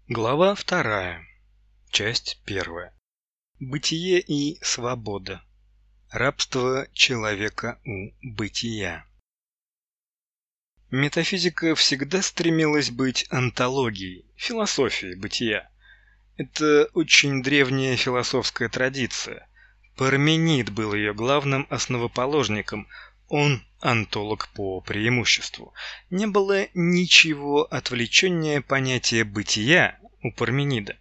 Глава 2. Часть 1. Бытие и свобода. Рабство человека у бытия. Метафизика всегда стремилась быть онтологией, философией бытия. Это очень древняя философская традиция. Парменид был ее главным основоположником. Он онтолог по преимуществу. Не было ничего отвлеченнее понятия бытия у Парменида.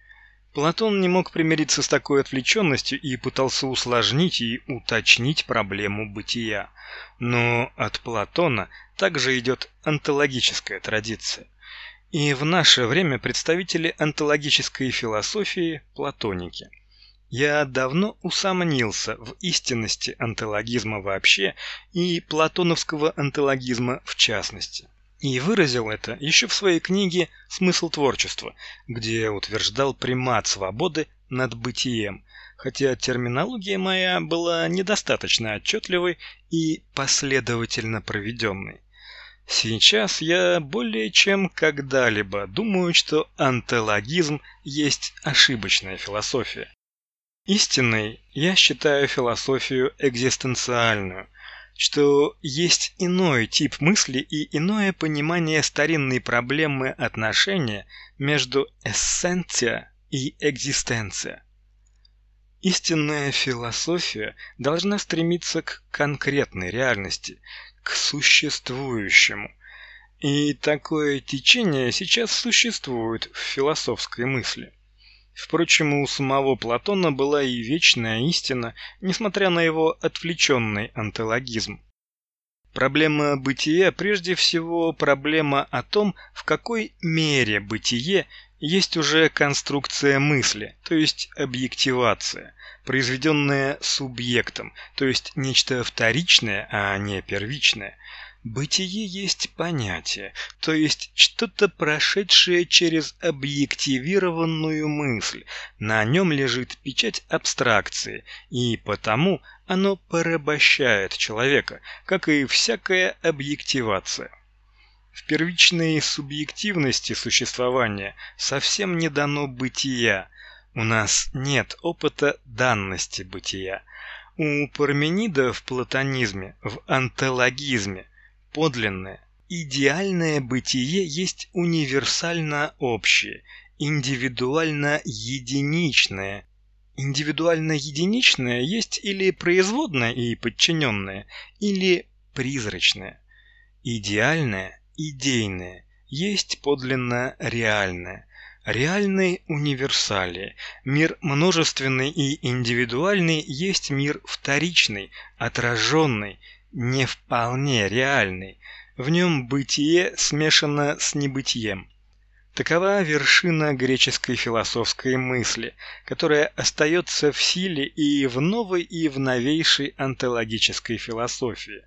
Платон не мог примириться с такой отвлеченностью и пытался усложнить и уточнить проблему бытия. Но от Платона также идет онтологическая традиция. И в наше время представители онтологической философии – платоники. Я давно усомнился в истинности онтологизма вообще и платоновского онтологизма в частности. И выразил это еще в своей книге «Смысл творчества», где утверждал примат свободы над бытием, хотя терминология моя была недостаточно отчетливой и последовательно проведенной. Сейчас я более чем когда-либо думаю, что онтологизм есть ошибочная философия. Истинной я считаю философию экзистенциальную, что есть иной тип мысли и иное понимание старинной проблемы отношения между эссенция и экзистенция. Истинная философия должна стремиться к конкретной реальности, к существующему. И такое течение сейчас существует в философской мысли. Впрочем, у самого Платона была и вечная истина, несмотря на его отвлеченный онтологизм. Проблема бытия прежде всего проблема о том, в какой мере бытие есть уже конструкция мысли, то есть объективация, произведенная субъектом, то есть нечто вторичное, а не первичное. Бытие есть понятие, то есть что-то прошедшее через объективированную мысль. На нем лежит печать абстракции, и потому оно порабощает человека, как и всякая объективация. В первичной субъективности существования совсем не дано бытия. У нас нет опыта данности бытия. У Парменида в платонизме, в онтологизме, подлинное, идеальное бытие есть универсально общее, индивидуально единичное. Индивидуально единичное есть или производное и подчиненное, или призрачное. Идеальное, идейное есть подлинно реальное. Реальный универсалии. Мир множественный и индивидуальный есть мир вторичный, отраженный, не вполне реальный. В нем бытие смешано с небытием. Такова вершина греческой философской мысли, которая остается в силе и в новой, и в новейшей онтологической философии.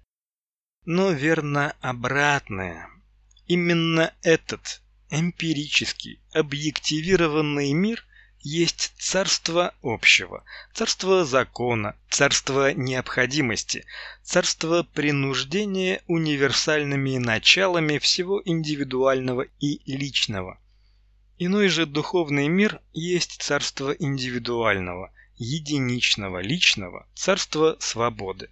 Но верно обратное. Именно этот эмпирический, объективированный мир есть царство общего, царство закона, царство необходимости, царство принуждения универсальными началами всего индивидуального и личного. Иной же духовный мир есть царство индивидуального, единичного, личного, царство свободы.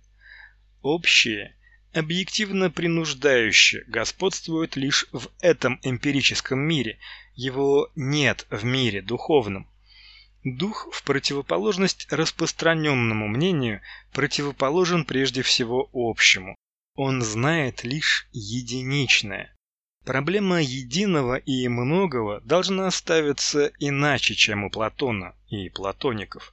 Общее, объективно принуждающее, господствует лишь в этом эмпирическом мире, его нет в мире духовном. Дух, в противоположность распространенному мнению, противоположен прежде всего общему. Он знает лишь единичное. Проблема единого и многого должна ставиться иначе, чем у Платона и платоников.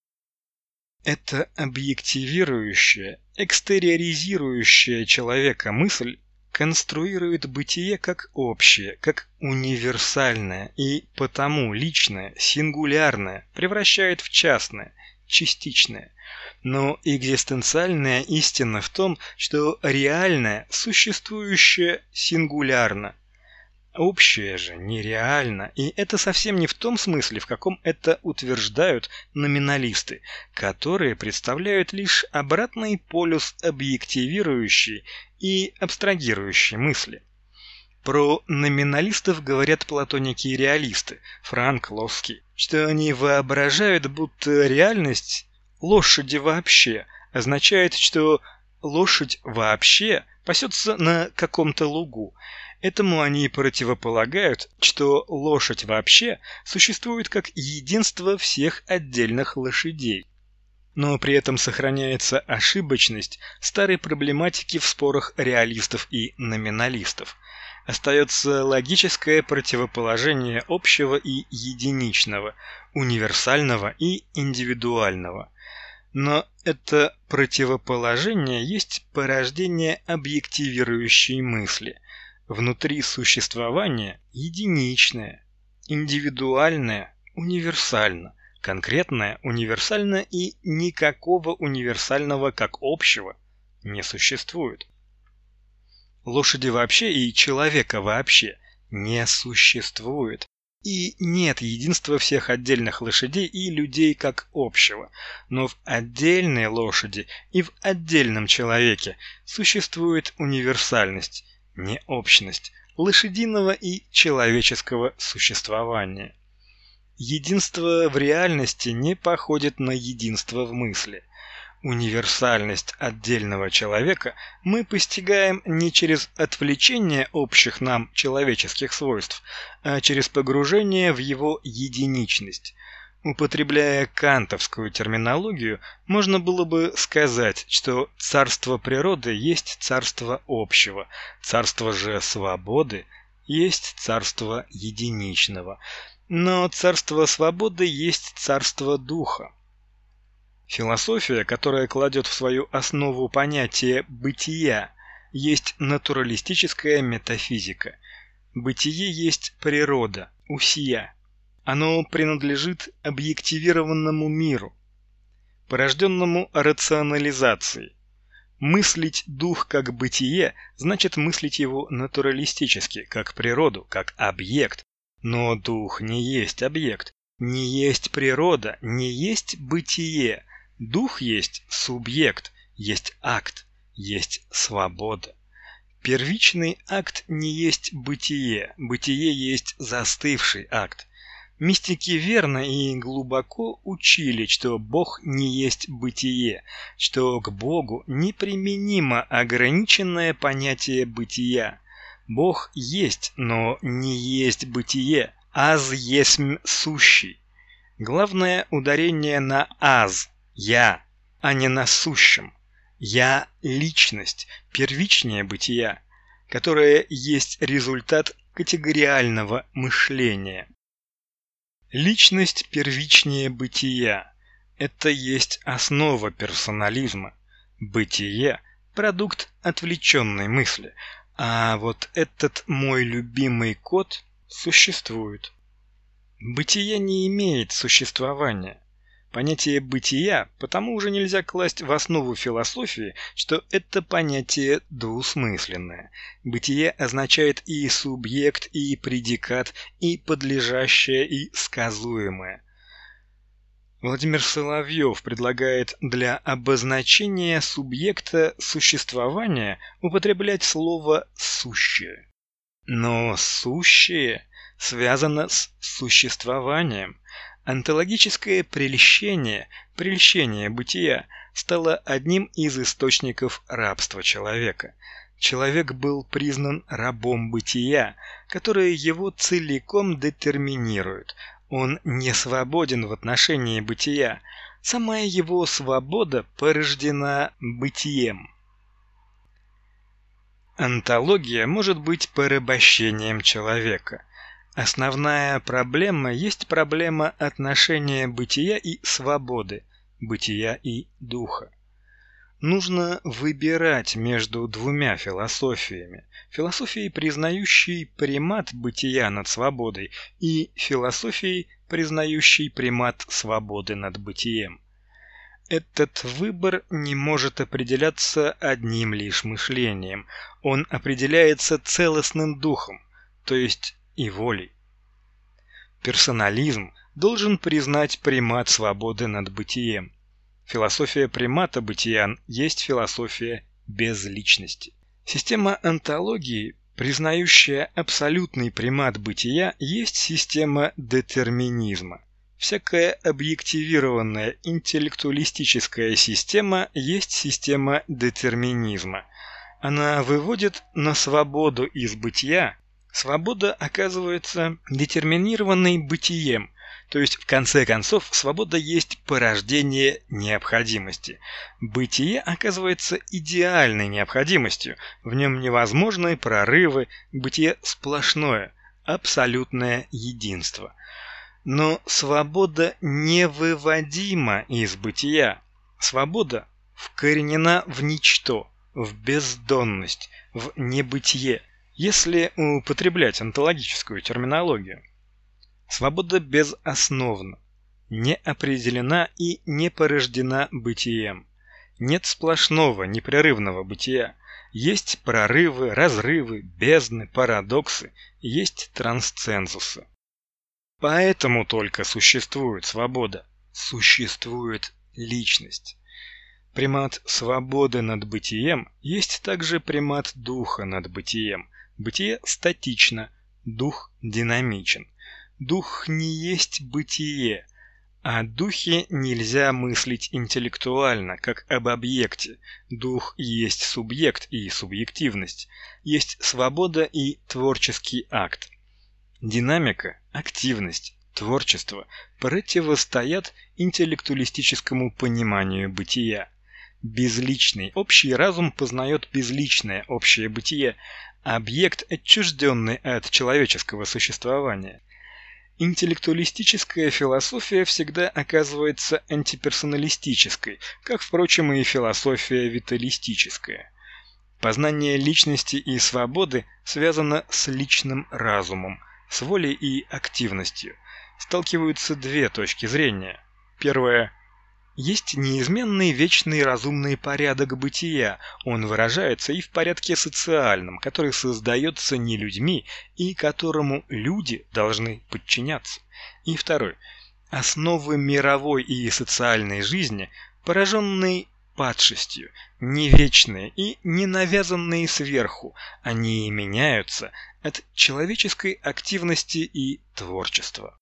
Эта объективирующая, экстериоризирующая человека мысль конструирует бытие как общее, как универсальное и потому личное, сингулярное превращает в частное, частичное. Но экзистенциальная истина в том, что реальное, существующее сингулярно. Общее же нереально, и это совсем не в том смысле, в каком это утверждают номиналисты, которые представляют лишь обратный полюс объективирующей и абстрагирующей мысли. Про номиналистов говорят платоники и реалисты, Франк, Лоски, что они воображают, будто реальность лошади вообще означает, что лошадь вообще пасется на каком-то лугу. Этому они противополагают, что лошадь вообще существует как единство всех отдельных лошадей. Но при этом сохраняется ошибочность старой проблематики в спорах реалистов и номиналистов. Остается логическое противоположение общего и единичного, универсального и индивидуального. Но это противоположение есть порождение объективирующей мысли. Внутри существования единичное, индивидуальное, универсально, конкретное, универсально, и никакого универсального как общего не существует. Лошади вообще и человека вообще не существует. И нет единства всех отдельных лошадей и людей как общего. Но в отдельной лошади и в отдельном человеке существует универсальность, не общность, лошадиного и человеческого существования. Единство в реальности не походит на единство в мысли. Универсальность отдельного человека мы постигаем не через отвлечение общих нам человеческих свойств, а через погружение в его единичность. Употребляя кантовскую терминологию, можно было бы сказать, что царство природы есть царство общего, царство же свободы есть царство единичного, но царство свободы есть царство духа. Философия, которая кладет в свою основу понятие бытия, есть натуралистическая метафизика. Бытие есть природа, усия. Оно принадлежит объективированному миру, порожденному рационализацией. Мыслить дух как бытие значит мыслить его натуралистически, как природу, как объект. Но дух не есть объект, не есть природа, не есть бытие. Дух есть субъект, есть акт, есть свобода. Первичный акт не есть бытие, бытие есть застывший акт. Мистики верно и глубоко учили, что Бог не есть бытие, что к Богу неприменимо ограниченное понятие бытия. Бог есть, но не есть бытие, аз есмь сущий. Главное ударение на аз. Я, а не на сущем. Я – личность, первичнее бытия, которое есть результат категориального мышления. Личность первичнее бытия – это есть основа персонализма. Бытие – продукт отвлеченной мысли, а вот этот мой любимый кот существует. Бытие не имеет существования. Понятие бытия потому уже нельзя класть в основу философии, что это понятие двусмысленное. Бытие означает и субъект, и предикат, и подлежащее, и сказуемое. Владимир Соловьев предлагает для обозначения субъекта существования употреблять слово «сущее». Но «сущее» связано с существованием. Онтологическое прельщение бытия, стало одним из источников рабства человека. Человек был признан рабом бытия, которое его целиком детерминирует. Он не свободен в отношении бытия. Сама его свобода порождена бытием. Онтология может быть порабощением человека. Основная проблема есть проблема отношения бытия и свободы, бытия и духа. Нужно выбирать между двумя философиями. Философией, признающей примат бытия над свободой, и философией, признающей примат свободы над бытием. Этот выбор не может определяться одним лишь мышлением. Он определяется целостным духом, то есть и волей. Персонализм должен признать примат свободы над бытием. Философия примата бытия есть философия безличности. Система онтологии Признающая абсолютный примат бытия есть система детерминизма. Всякая объективированная интеллектуалистическая система есть система детерминизма. Она выводит на свободу из бытия. Свобода оказывается детерминированной бытием, то есть в конце концов свобода есть порождение необходимости. Бытие оказывается идеальной необходимостью, в нем невозможны прорывы, бытие сплошное, абсолютное единство. Но свобода невыводима из бытия. Свобода вкоренена в ничто, в бездонность, в небытие, если употреблять онтологическую терминологию. Свобода безосновна, не определена и не порождена бытием. Нет сплошного, непрерывного бытия. Есть прорывы, разрывы, бездны, парадоксы, есть трансцензусы. Поэтому только существует свобода, существует личность. Примат свободы над бытием есть также примат духа над бытием. Бытие статично, дух динамичен. Дух не есть бытие, о духе нельзя мыслить интеллектуально, как об объекте. Дух есть субъект и субъективность, есть свобода и творческий акт. Динамика, активность, творчество противостоят интеллектуалистическому пониманию бытия. Безличный общий разум познает безличное общее бытие, объект, отчужденный от человеческого существования. Интеллектуалистическая философия всегда оказывается антиперсоналистической, как, впрочем, и философия виталистическая. Познание личности и свободы связано с личным разумом, с волей и активностью. Сталкиваются две точки зрения. Первая – есть неизменный вечный разумный порядок бытия, он выражается и в порядке социальном, который создается не людьми и которому люди должны подчиняться. И второй – основы мировой и социальной жизни, пораженные падшестью, не вечные и не навязанные сверху, они меняются от человеческой активности и творчества.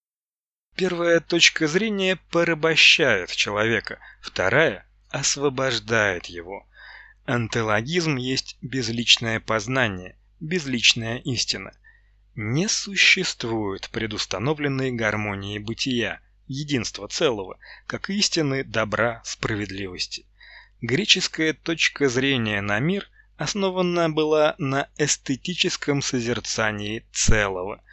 Первая точка зрения порабощает человека, вторая освобождает его. Онтологизм есть безличное познание, безличная истина. Не существует предустановленной гармонии бытия, единства целого, как истины добра, справедливости. Греческая точка зрения на мир основана была на эстетическом созерцании целого.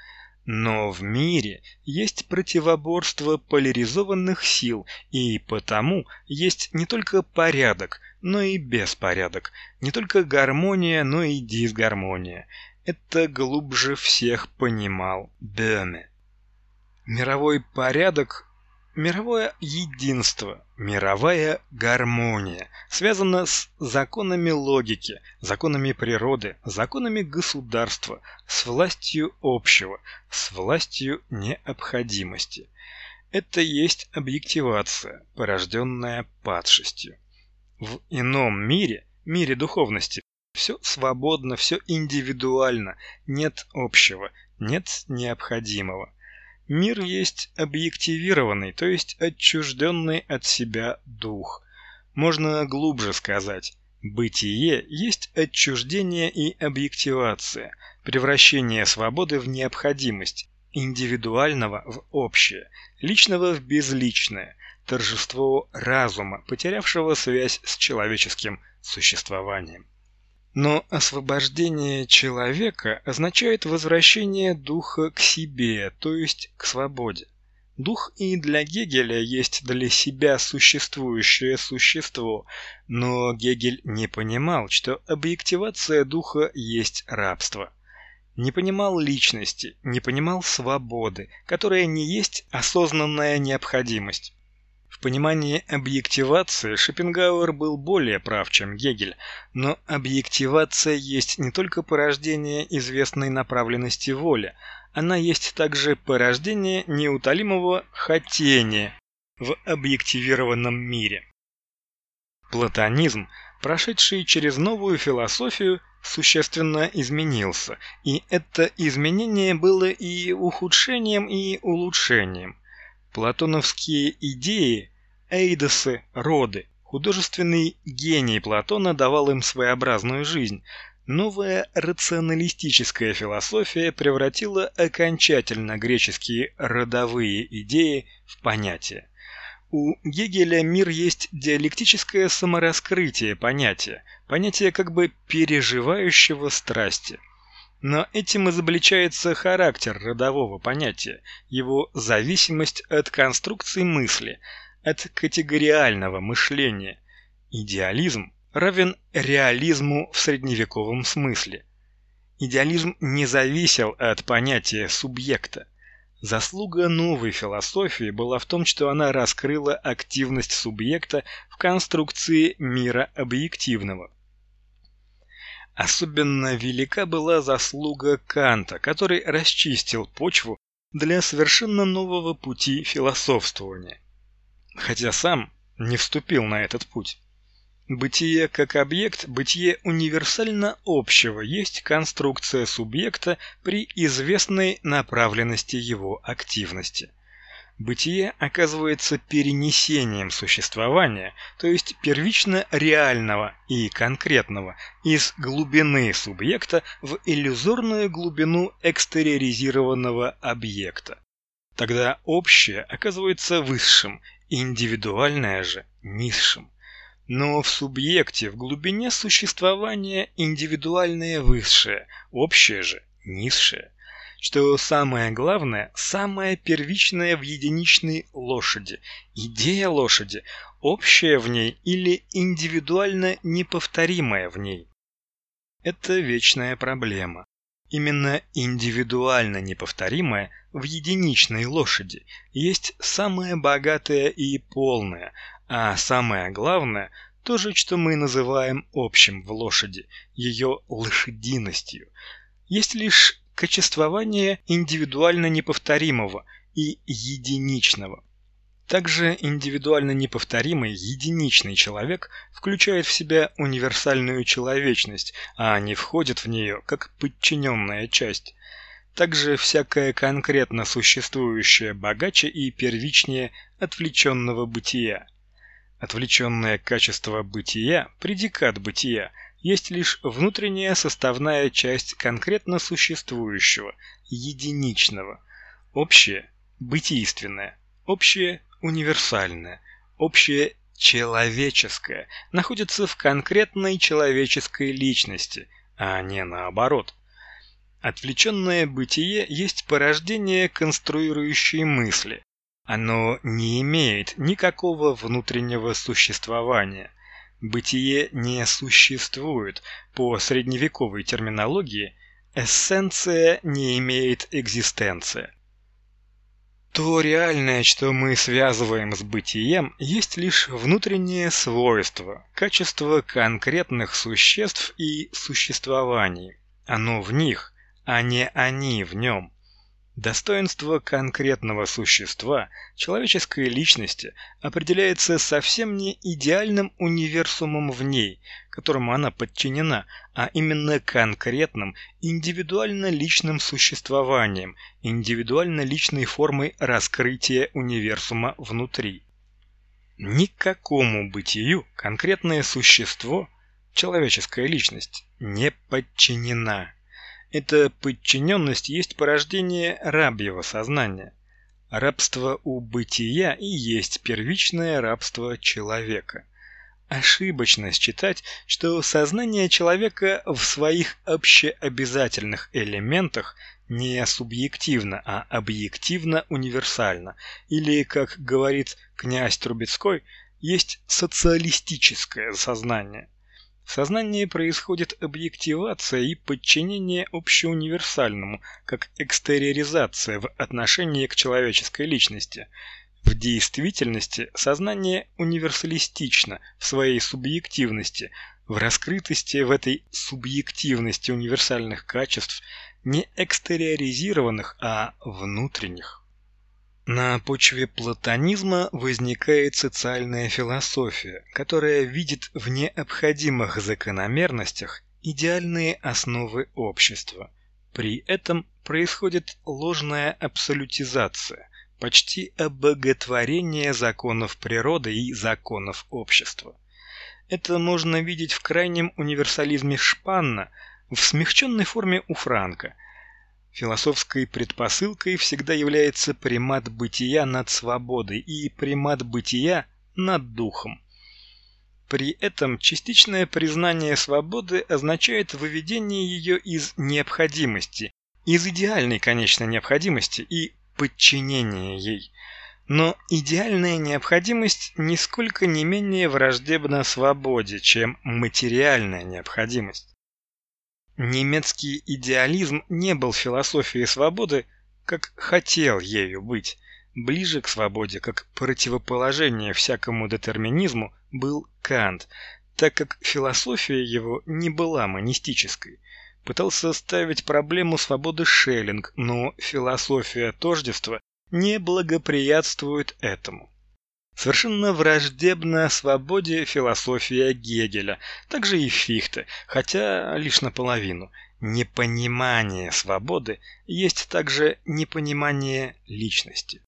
Но в мире есть противоборство поляризованных сил, и потому есть не только порядок, но и беспорядок, не только гармония, но и дисгармония. Это глубже всех понимал Бöhme. Мировой порядок, мировое единство, мировая гармония связана с законами логики, законами природы, законами государства, с властью общего, с властью необходимости. Это есть объективация, порожденная падшестью. В ином мире, мире духовности, все свободно, все индивидуально, нет общего, нет необходимого. Мир есть объективированный, то есть отчужденный от себя дух. Можно глубже сказать, бытие есть отчуждение и объективация, превращение свободы в необходимость, индивидуального в общее, личного в безличное, торжество разума, потерявшего связь с человеческим существованием. Но освобождение человека означает возвращение духа к себе, то есть к свободе. Дух и для Гегеля есть для себя существующее существо, но Гегель не понимал, что объективация духа есть рабство. Не понимал личности, не понимал свободы, которая не есть осознанная необходимость. В понимании объективации Шопенгауэр был более прав, чем Гегель, но объективация есть не только порождение известной направленности воли, она есть также порождение неутолимого хотения в объективированном мире. Платонизм, прошедший через новую философию, существенно изменился, и это изменение было и ухудшением, и улучшением. Платоновские идеи, эйдосы, роды, художественный гений Платона давал им своеобразную жизнь. Новая рационалистическая философия превратила окончательно греческие родовые идеи в понятия. У Гегеля мир есть диалектическое самораскрытие понятия, понятие как бы переживающего страсти. Но этим изобличается характер родового понятия, его зависимость от конструкции мысли, от категориального мышления. Идеализм равен реализму в средневековом смысле. Идеализм не зависел от понятия субъекта. Заслуга новой философии была в том, что она раскрыла активность субъекта в конструкции мира объективного. Особенно велика была заслуга Канта, который расчистил почву для совершенно нового пути философствования, хотя сам не вступил на этот путь. Бытие как объект, бытие универсально общего, есть конструкция субъекта при известной направленности его активности. Бытие оказывается перенесением существования, то есть первично реального и конкретного, из глубины субъекта в иллюзорную глубину экстериоризированного объекта. Тогда общее оказывается высшим, индивидуальное же низшим. Но в субъекте, в глубине существования индивидуальное высшее, общее же низшее. Что самое главное, самое первичное в единичной лошади, идея лошади, общая в ней или индивидуально неповторимая в ней. Это вечная проблема. Именно индивидуально неповторимая в единичной лошади есть самое богатое и полное, а самое главное – то же, что мы называем общим в лошади, ее лошадиностью. Есть лишь качествование индивидуально неповторимого и единичного. Также индивидуально неповторимый единичный человек включает в себя универсальную человечность, а не входит в нее как подчиненная часть. Также всякое конкретно существующее богаче и первичнее отвлеченного бытия. Отвлеченное качество бытия, предикат бытия, есть лишь внутренняя составная часть конкретно существующего, единичного. Общее – бытийственное, общее – универсальное, общее – человеческое находится в конкретной человеческой личности, а не наоборот. Отвлеченное бытие есть порождение конструирующей мысли. Оно не имеет никакого внутреннего существования. Бытие не существует. По средневековой терминологии эссенция не имеет экзистенции. То реальное, что мы связываем с бытием, есть лишь внутреннее свойство, качество конкретных существ и существований. Оно в них, а не они в нем. Достоинство конкретного существа, человеческой личности, определяется совсем не идеальным универсумом в ней, которому она подчинена, а именно конкретным, индивидуально личным существованием, индивидуально личной формой раскрытия универсума внутри. Никакому бытию конкретное существо, человеческая личность, не подчинена. Эта подчиненность есть порождение рабьего сознания. Рабство у бытия и есть первичное рабство человека. Ошибочно считать, что сознание человека в своих общеобязательных элементах не субъективно, а объективно-универсально, или, как говорит князь Трубецкой, есть социалистическое сознание. В сознании происходит объективация и подчинение общеуниверсальному, как экстериоризация в отношении к человеческой личности. В действительности сознание универсалистично в своей субъективности, в раскрытости в этой субъективности универсальных качеств, не экстериоризированных, а внутренних. На почве платонизма возникает социальная философия, которая видит в необходимых закономерностях идеальные основы общества. При этом происходит ложная абсолютизация, почти обоготворение законов природы и законов общества. Это можно видеть в крайнем универсализме Шпанна, в смягченной форме у Франка. Философской предпосылкой всегда является примат бытия над свободой и примат бытия над духом. При этом частичное признание свободы означает выведение ее из необходимости, из идеальной конечной необходимости и подчинение ей. Но идеальная необходимость нисколько не менее враждебна свободе, чем материальная необходимость. Немецкий идеализм не был философией свободы, как хотел ею быть. Ближе к свободе, как противоположение всякому детерминизму, был Кант, так как философия его не была монистической. Пытался ставить проблему свободы Шеллинг, но философия тождества не благоприятствует этому. Совершенно враждебна свободе философия Гегеля, также и Фихте, хотя лишь наполовину. Непонимание свободы есть также непонимание личности.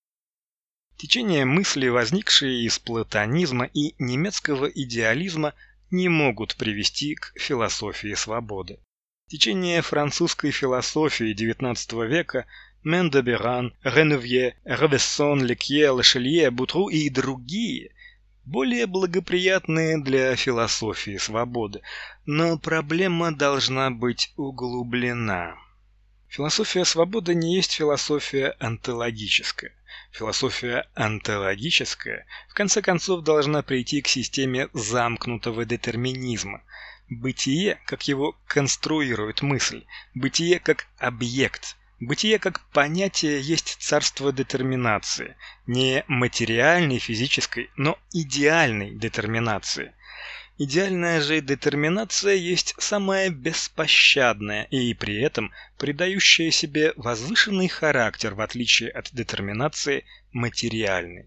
Течения мысли, возникшие из платонизма и немецкого идеализма, не могут привести к философии свободы. Течения французской философии XIX века Мен де Беран, Ренувье, Равессон, Лекье, Лашелье, Бутру и другие более благоприятные для философии свободы, но проблема должна быть углублена. Философия свободы не есть философия онтологическая. Философия онтологическая в конце концов должна прийти к системе замкнутого детерминизма. Бытие, как его конструирует мысль, бытие как объект, бытие как понятие есть царство детерминации, не материальной физической, но идеальной детерминации. Идеальная же детерминация есть самая беспощадная и при этом придающая себе возвышенный характер в отличие от детерминации материальной.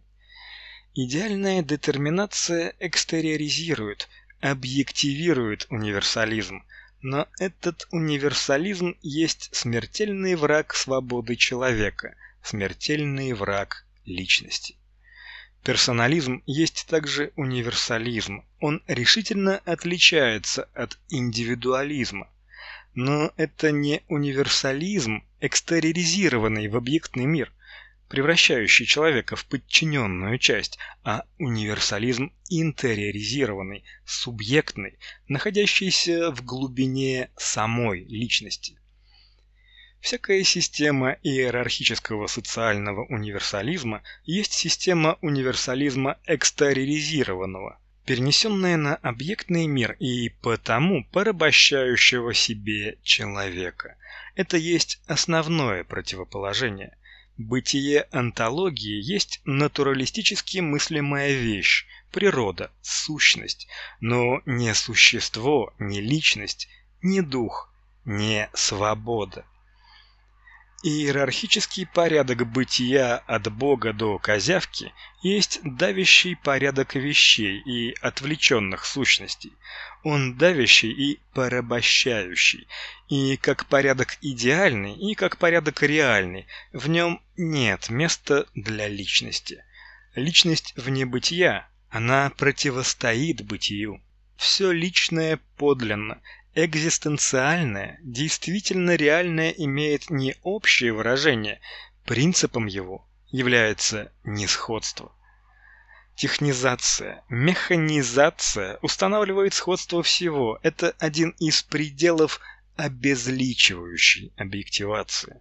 Идеальная детерминация экстериоризирует, объективирует универсализм, но этот универсализм есть смертельный враг свободы человека, смертельный враг личности. Персонализм есть также универсализм, он решительно отличается от индивидуализма. Но это не универсализм, экстериоризированный в объектный мир, превращающий человека в подчиненную часть, а универсализм интериоризированный, субъектный, находящийся в глубине самой личности. Всякая система иерархического социального универсализма есть система универсализма экстериоризированного, перенесенная на объектный мир и потому порабощающего себе человека. Это есть основное противоположение. Бытие онтологии есть натуралистически мыслимая вещь, природа, сущность, но не существо, не личность, не дух, не свобода. Иерархический порядок бытия от Бога до козявки есть давящий порядок вещей и отвлеченных сущностей. Он давящий и порабощающий, и как порядок идеальный, и как порядок реальный, в нем нет места для личности. Личность вне бытия, она противостоит бытию. Все личное подлинно, экзистенциальное, действительно реальное имеет не общее выражение, принципом его является несходство. Технизация, механизация устанавливает сходство всего. Это один из пределов обезличивающей объективации.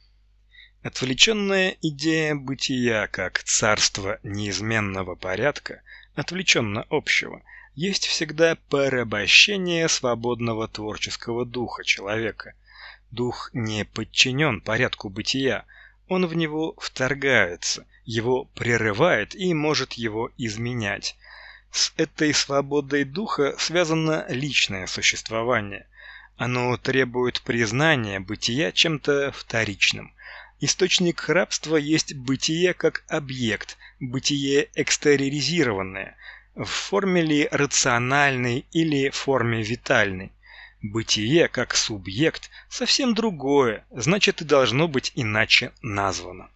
Отвлеченная идея бытия как царство неизменного порядка, отвлеченно общего, есть всегда порабощение свободного творческого духа человека. Дух не подчинен порядку бытия, он в него вторгается, его прерывает и может его изменять. С этой свободой духа связано личное существование. Оно требует признания бытия чем-то вторичным. Источник рабства есть бытие как объект, бытие экстериоризированное, в форме ли рациональной или форме витальной. Бытие как субъект совсем другое, значит и должно быть иначе названо.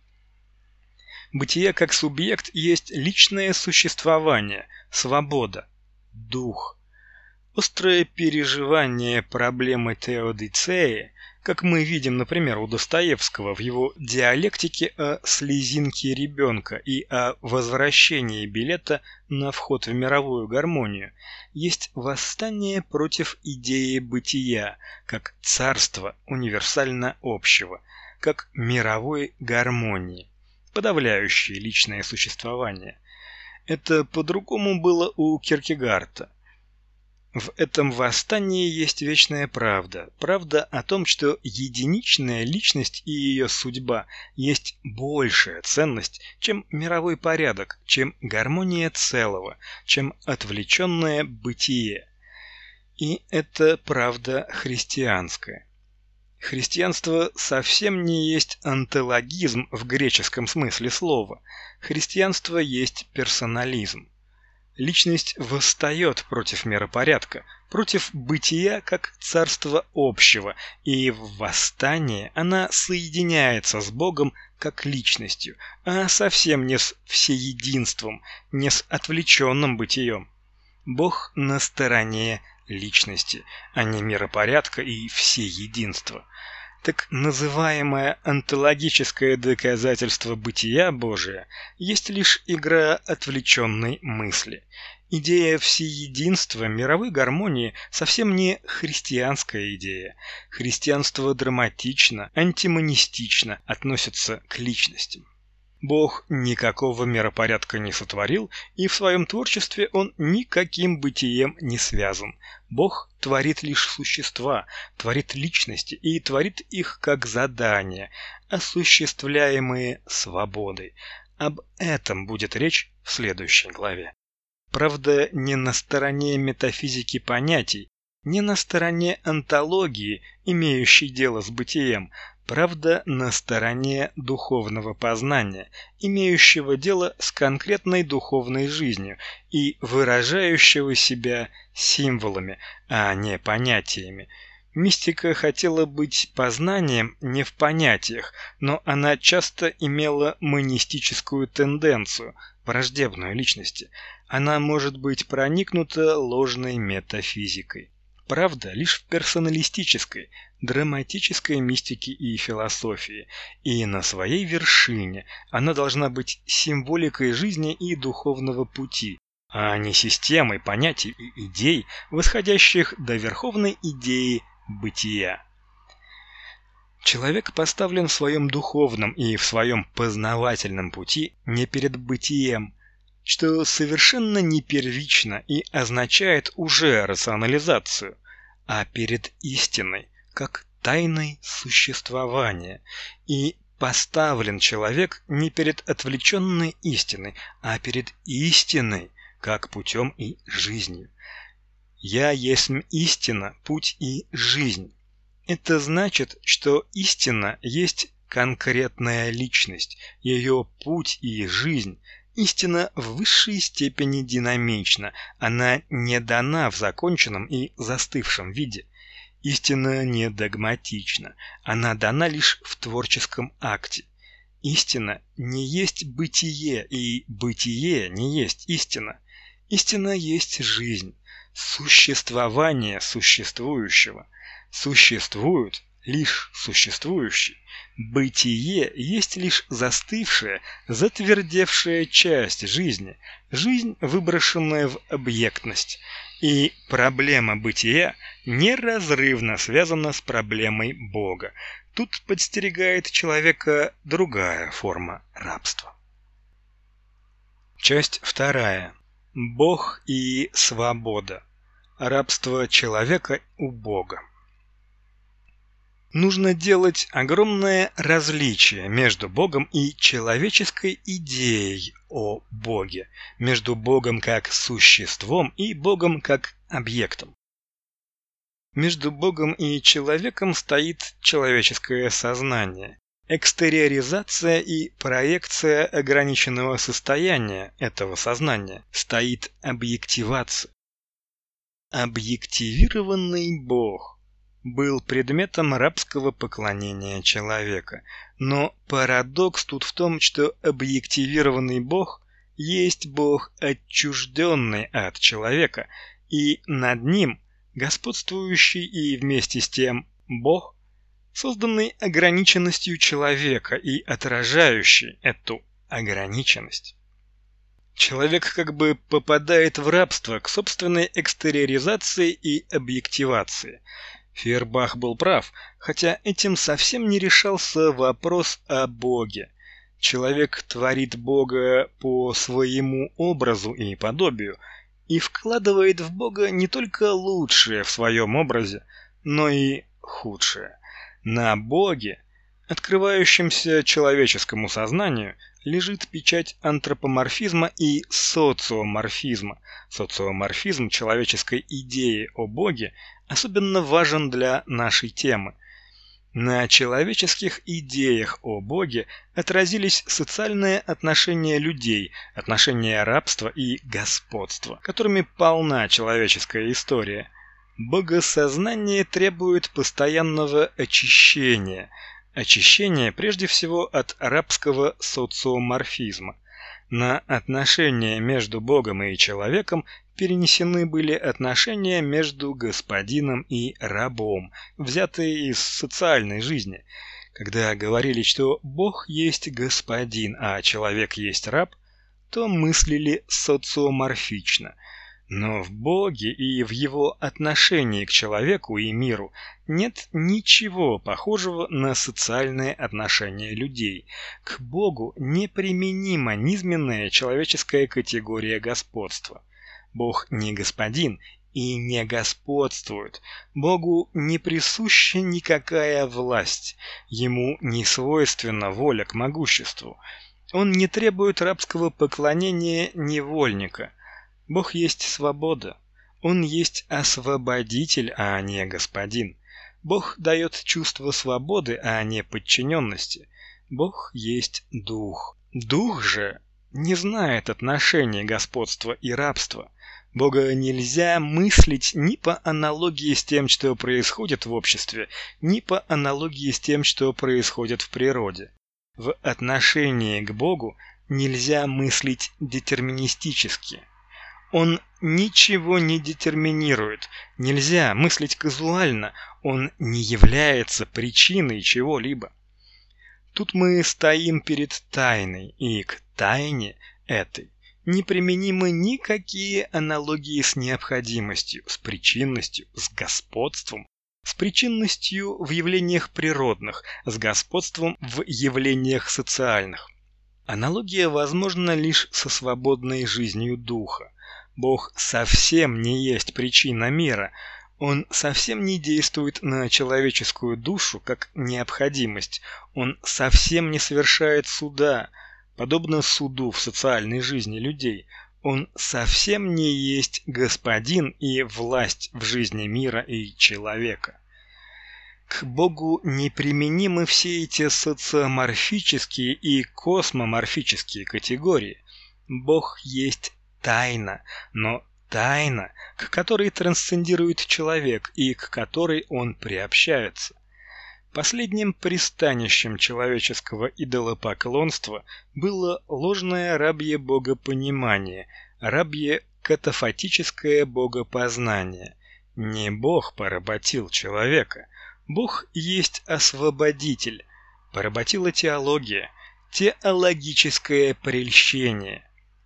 Бытие как субъект есть личное существование, свобода, дух. Острое переживание проблемы теодицеи, как мы видим, например, у Достоевского в его диалектике о слезинке ребенка и о возвращении билета на вход в мировую гармонию, есть восстание против идеи бытия, как царства универсально общего, как мировой гармонии, подавляющей личное существование. Это по-другому было у Кierkegaarда. В этом восстании есть вечная правда. Правда о том, что единичная личность и ее судьба есть большая ценность, чем мировой порядок, чем гармония целого, чем отвлеченное бытие. И это правда христианская. Христианство совсем не есть онтологизм в греческом смысле слова. Христианство есть персонализм. Личность восстает против миропорядка, против бытия как царства общего, и в восстании она соединяется с Богом как личностью, а совсем не с всеединством, не с отвлеченным бытием. Бог на стороне личности, а не миропорядка и всеединства. Так называемое онтологическое доказательство бытия Божия есть лишь игра отвлеченной мысли. Идея всеединства мировой гармонии совсем не христианская идея. Христианство драматично, антимонистично относится к личностям. Бог никакого миропорядка не сотворил, и в своем творчестве он никаким бытием не связан. Бог творит лишь существа, творит личности и творит их как задания, осуществляемые свободой. Об этом будет речь в следующей главе. Правда, не на стороне метафизики понятий, не на стороне онтологии, имеющей дело с бытием, правда, на стороне духовного познания, имеющего дело с конкретной духовной жизнью и выражающего себя символами, а не понятиями. Мистика хотела быть познанием не в понятиях, но она часто имела монистическую тенденцию, враждебную личности. Она может быть проникнута ложной метафизикой. Правда лишь в персоналистической, драматической мистике и философии, и на своей вершине она должна быть символикой жизни и духовного пути, а не системой понятий и идей, восходящих до верховной идеи бытия. Человек поставлен в своем духовном и в своем познавательном пути не перед бытием, что совершенно не первично и означает уже рационализацию, а перед истиной, как тайной существования, и поставлен человек не перед отвлеченной истиной, а перед истиной, как путем и жизнью. «Я есмь истина, путь и жизнь». Это значит, что истина есть конкретная личность, ее путь и жизнь. Истина в высшей степени динамична, она не дана в законченном и застывшем виде. Истина не догматична, она дана лишь в творческом акте. Истина не есть бытие, и бытие не есть истина. Истина есть жизнь, существование существующего. Существует лишь существующий. Бытие есть лишь застывшая, затвердевшая часть жизни, жизнь, выброшенная в объектность. И проблема бытия неразрывно связана с проблемой Бога. Тут подстерегает человека другая форма рабства. Часть вторая. Бог и свобода. Рабство человека у Бога. Нужно делать огромное различие между Богом и человеческой идеей о Боге, между Богом как существом и Богом как объектом. Между Богом и человеком стоит человеческое сознание, экстериоризация и проекция ограниченного состояния этого сознания, стоит объективация. Объективированный Бог. был предметом рабского поклонения человека. Но парадокс тут в том, что объективированный Бог есть Бог, отчужденный от человека, и над ним господствующий и вместе с тем Бог, созданный ограниченностью человека и отражающий эту ограниченность. Человек как бы попадает в рабство к собственной экстериоризации и объективации. Фейербах был прав, хотя этим совсем не решался вопрос о Боге. Человек творит Бога по своему образу и подобию и вкладывает в Бога не только лучшее в своем образе, но и худшее. На Боге, открывающемся человеческому сознанию, лежит печать антропоморфизма и социоморфизма. Социоморфизм человеческой идеи о Боге особенно важен для нашей темы. На человеческих идеях о Боге отразились социальные отношения людей, отношения рабства и господства, которыми полна человеческая история. Богосознание требует постоянного очищения. Очищение прежде всего от рабского социоморфизма. На отношения между Богом и человеком перенесены были отношения между господином и рабом, взятые из социальной жизни. Когда говорили, что Бог есть господин, а человек есть раб, то мыслили социоморфично. Но в Боге и в его отношении к человеку и миру нет ничего похожего на социальные отношения людей. К Богу неприменима низменная человеческая категория господства. Бог не господин и не господствует. Богу не присуща никакая власть. Ему не свойственна воля к могуществу. Он не требует рабского поклонения невольника. Бог есть свобода. Он есть освободитель, а не господин. Бог дает чувство свободы, а не подчиненности. Бог есть дух. Дух же не знает отношений господства и рабства. Бога нельзя мыслить ни по аналогии с тем, что происходит в обществе, ни по аналогии с тем, что происходит в природе. В отношении к Богу нельзя мыслить детерминистически. Он ничего не детерминирует, нельзя мыслить казуально, он не является причиной чего-либо. Тут мы стоим перед тайной, и к тайне этой неприменимы никакие аналогии с необходимостью, с причинностью, с господством, с причинностью в явлениях природных, с господством в явлениях социальных. Аналогия возможна лишь со свободной жизнью духа. Бог совсем не есть причина мира, Он совсем не действует на человеческую душу как необходимость, Он совсем не совершает суда, подобно суду в социальной жизни людей. Он совсем не есть господин и власть в жизни мира и человека. К Богу неприменимы все эти социоморфические и космоморфические категории. Бог есть тайна, но тайна, к которой трансцендирует человек и к которой он приобщается. Последним пристанищем человеческого идолопоклонства было ложное рабье богопонимание, рабье катафатическое богопознание. Не Бог поработил человека, Бог есть освободитель, поработила теология, теологическое прельщение.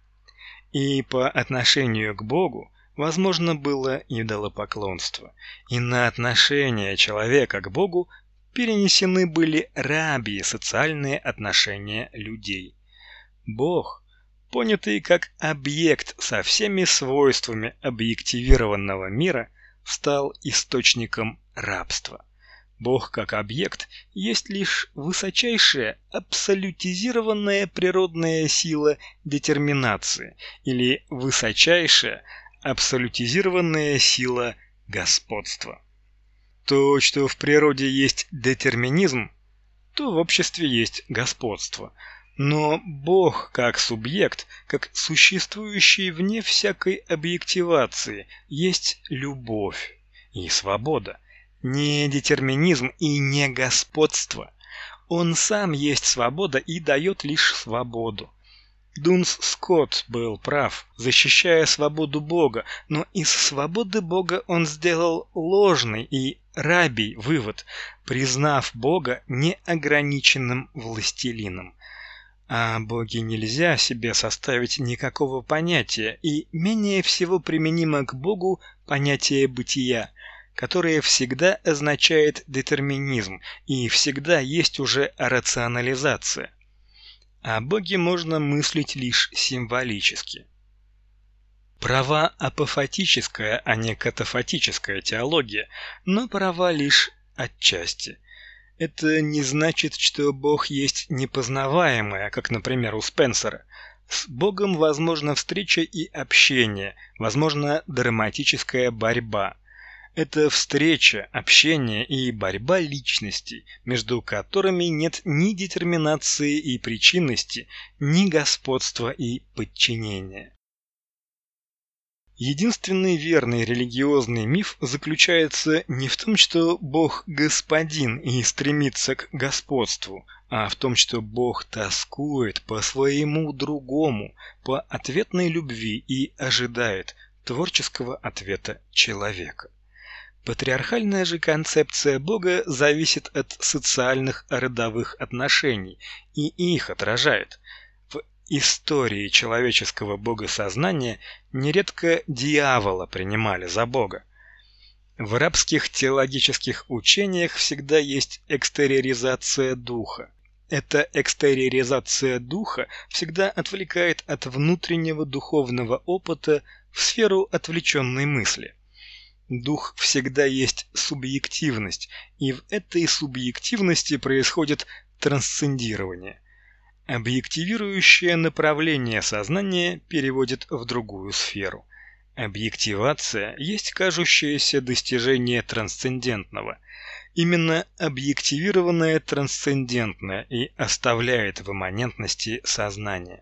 И по отношению к Богу возможно было идолопоклонство, и на отношение человека к Богу перенесены были рабьи социальные отношения людей. Бог, понятый как объект со всеми свойствами объективированного мира, стал источником рабства. Бог как объект есть лишь высочайшая абсолютизированная природная сила детерминации или высочайшая абсолютизированная сила господства. То, что в природе есть детерминизм, то в обществе есть господство. Но Бог как субъект, как существующий вне всякой объективации, есть любовь и свобода. не детерминизм и не господство. Он сам есть свобода и дает лишь свободу. Дунс Скотт был прав, защищая свободу Бога, но из свободы Бога он сделал ложный и рабий вывод, признав Бога неограниченным властелином. О Боге нельзя себе составить никакого понятия, и менее всего применимо к Богу понятие бытия, которое всегда означает детерминизм и всегда есть уже рационализация. О Боге можно мыслить лишь символически. Права апофатическая, а не катафатическая теология, но права лишь отчасти. Это не значит, что Бог есть непознаваемое, как, например, у Спенсера. С Богом возможна встреча и общение, возможна драматическая борьба. Это встреча, общение и борьба личностей, между которыми нет ни детерминации и причинности, ни господства и подчинения. Единственный верный религиозный миф заключается не в том, что Бог господин и стремится к господству, а в том, что Бог тоскует по своему другому, по ответной любви и ожидает творческого ответа человека. Патриархальная же концепция Бога зависит от социальных родовых отношений и их отражает. В истории человеческого богосознания нередко дьявола принимали за Бога. В арабских теологических учениях всегда есть экстериоризация духа. Эта экстериоризация духа всегда отвлекает от внутреннего духовного опыта в сферу отвлеченной мысли. Дух всегда есть субъективность, и в этой субъективности происходит трансцендирование. Объективирующее направление сознания переводит в другую сферу. Объективация есть кажущееся достижение трансцендентного. Именно объективированное трансцендентное и оставляет в имманентности сознание.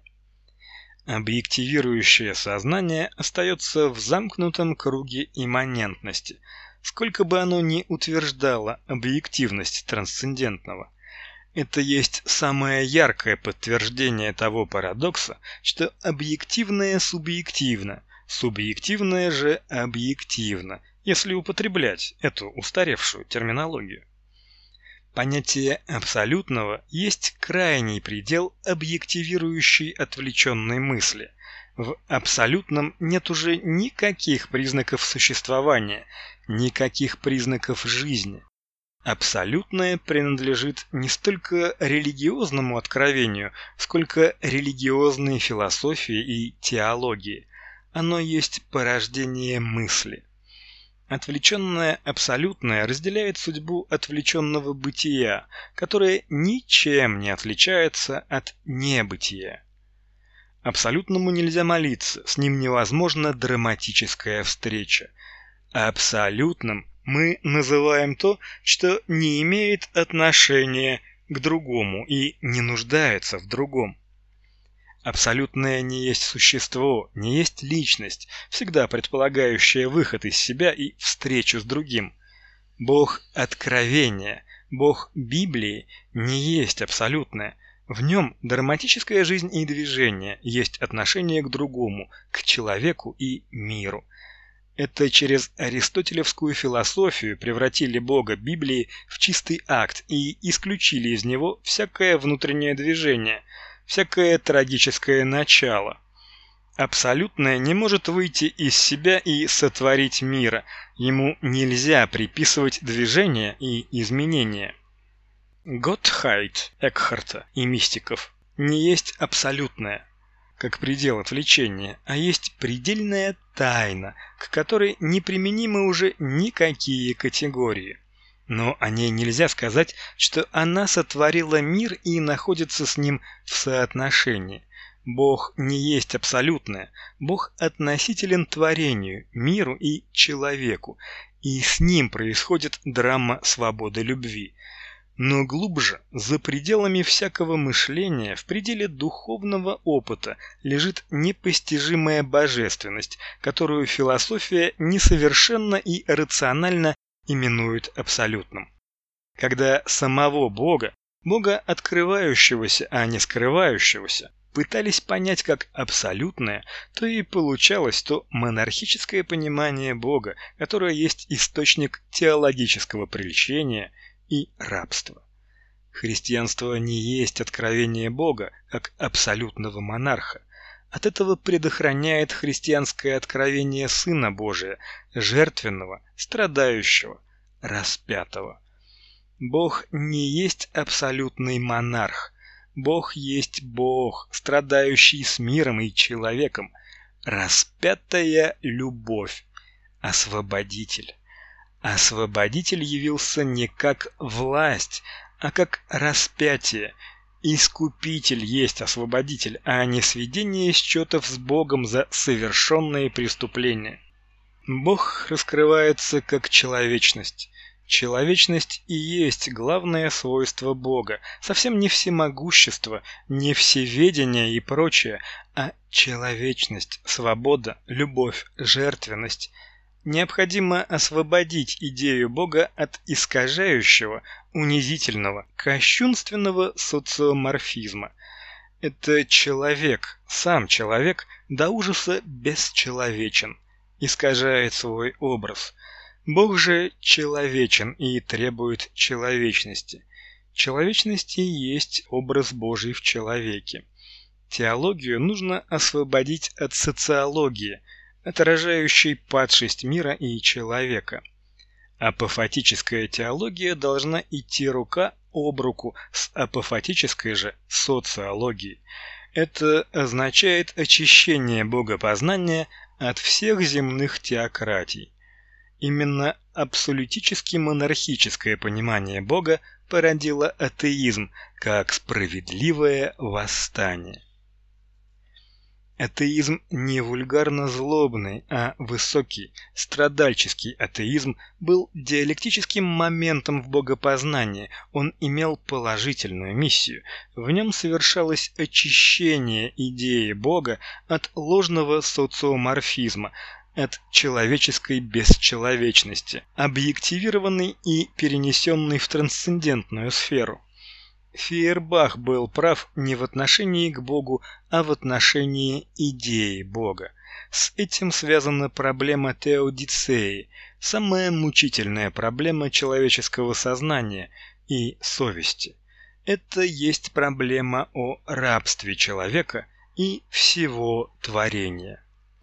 Объективирующее сознание остается в замкнутом круге имманентности, сколько бы оно ни утверждало объективность трансцендентного. Это есть самое яркое подтверждение того парадокса, что объективное субъективно, субъективное же объективно, если употреблять эту устаревшую терминологию. Понятие абсолютного есть крайний предел объективирующей отвлеченной мысли. В абсолютном нет уже никаких признаков существования, никаких признаков жизни. Абсолютное принадлежит не столько религиозному откровению, сколько религиозной философии и теологии. Оно есть порождение мысли. Отвлеченное абсолютное разделяет судьбу отвлеченного бытия, которое ничем не отличается от небытия. Абсолютному нельзя молиться, с ним невозможна драматическая встреча. Абсолютным мы называем то, что не имеет отношения к другому и не нуждается в другом. Абсолютное не есть существо, не есть личность, всегда предполагающая выход из себя и встречу с другим. Бог откровения, Бог Библии не есть абсолютное. В нем драматическая жизнь и движение, есть отношение к другому, к человеку и миру. Это через аристотелевскую философию превратили Бога Библии в чистый акт и исключили из него всякое внутреннее движение, всякое трагическое начало. Абсолютное не может выйти из себя и сотворить мира, ему нельзя приписывать движение и изменения. Gottheit Экхарта и мистиков не есть абсолютное, как предел отвлечения, а есть предельная тайна, к которой неприменимы уже никакие категории. Но о ней нельзя сказать, что она сотворила мир и находится с ним в соотношении. Бог не есть абсолютное, Бог относителен творению, миру и человеку, и с ним происходит драма свободы любви. Но глубже, за пределами всякого мышления, в пределе духовного опыта, лежит непостижимая божественность, которую философия несовершенно и рационально именуют абсолютным. Когда самого Бога, Бога открывающегося, а не скрывающегося, пытались понять как абсолютное, то и получалось то монархическое понимание Бога, которое есть источник теологического прельщения и рабства. Христианство не есть откровение Бога как абсолютного монарха. От этого предохраняет христианское откровение Сына Божия, жертвенного, страдающего, распятого. Бог не есть абсолютный монарх. Бог есть Бог, страдающий с миром и человеком, распятая любовь, освободитель. Освободитель явился не как власть, а как распятие. Искупитель есть освободитель, а не сведение счетов с Богом за совершенные преступления. Бог раскрывается как человечность. Человечность и есть главное свойство Бога, совсем не всемогущество, не всеведение и прочее, а человечность, свобода, любовь, жертвенность. Необходимо освободить идею Бога от искажающего, унизительного, кощунственного социоморфизма. Это человек, сам человек, до ужаса бесчеловечен, искажает свой образ. Бог же человечен и требует человечности. Человечность и есть образ Божий в человеке. Теологию нужно освободить от социологии, отражающей падшесть мира и человека. Апофатическая теология должна идти рука об руку с апофатической же социологией. Это означает очищение богопознания от всех земных теократий. Именно абсолютически-монархическое понимание Бога породило атеизм как справедливое восстание. Атеизм не вульгарно-злобный, а высокий, страдальческий атеизм был диалектическим моментом в богопознании, он имел положительную миссию, в нем совершалось очищение идеи Бога от ложного социоморфизма, от человеческой бесчеловечности, объективированной и перенесенной в трансцендентную сферу. Фейербах был прав не в отношении к Богу, а в отношении идеи Бога. С этим связана проблема теодицеи, самая мучительная проблема человеческого сознания и совести. Это есть проблема о рабстве человека и всего творения.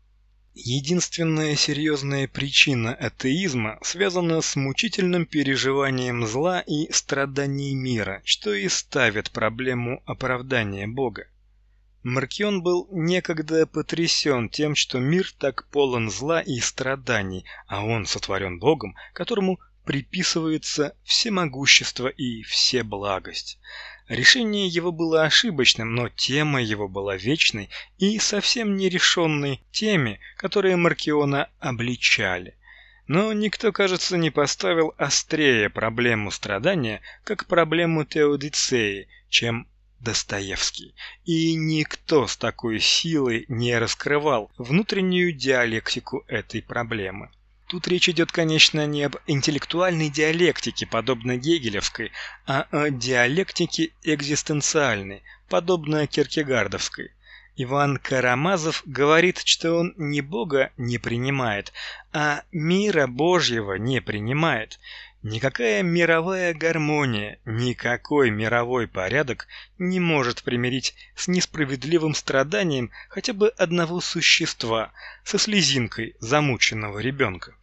Единственная серьезная причина атеизма связана с мучительным переживанием зла и страданий мира, что и ставит проблему оправдания Бога. Маркион был некогда потрясен тем, что мир так полон зла и страданий, а он сотворен Богом, которому приписывается всемогущество и всеблагость. Решение его было ошибочным, но тема его была вечной и совсем не решенной теми, которые Маркиона обличали. Но никто, кажется, не поставил острее проблему страдания, как проблему теодицеи, чем Достоевский. И никто с такой силой не раскрывал внутреннюю диалектику этой проблемы. Тут речь идет, конечно, не об интеллектуальной диалектике, подобно гегелевской, а о диалектике экзистенциальной, подобно киркегардовской. Иван Карамазов говорит, что он не Бога не принимает, а мира Божьего не принимает. Никакая мировая гармония, никакой мировой порядок не может примирить с несправедливым страданием хотя бы одного существа, со слезинкой замученного ребенка.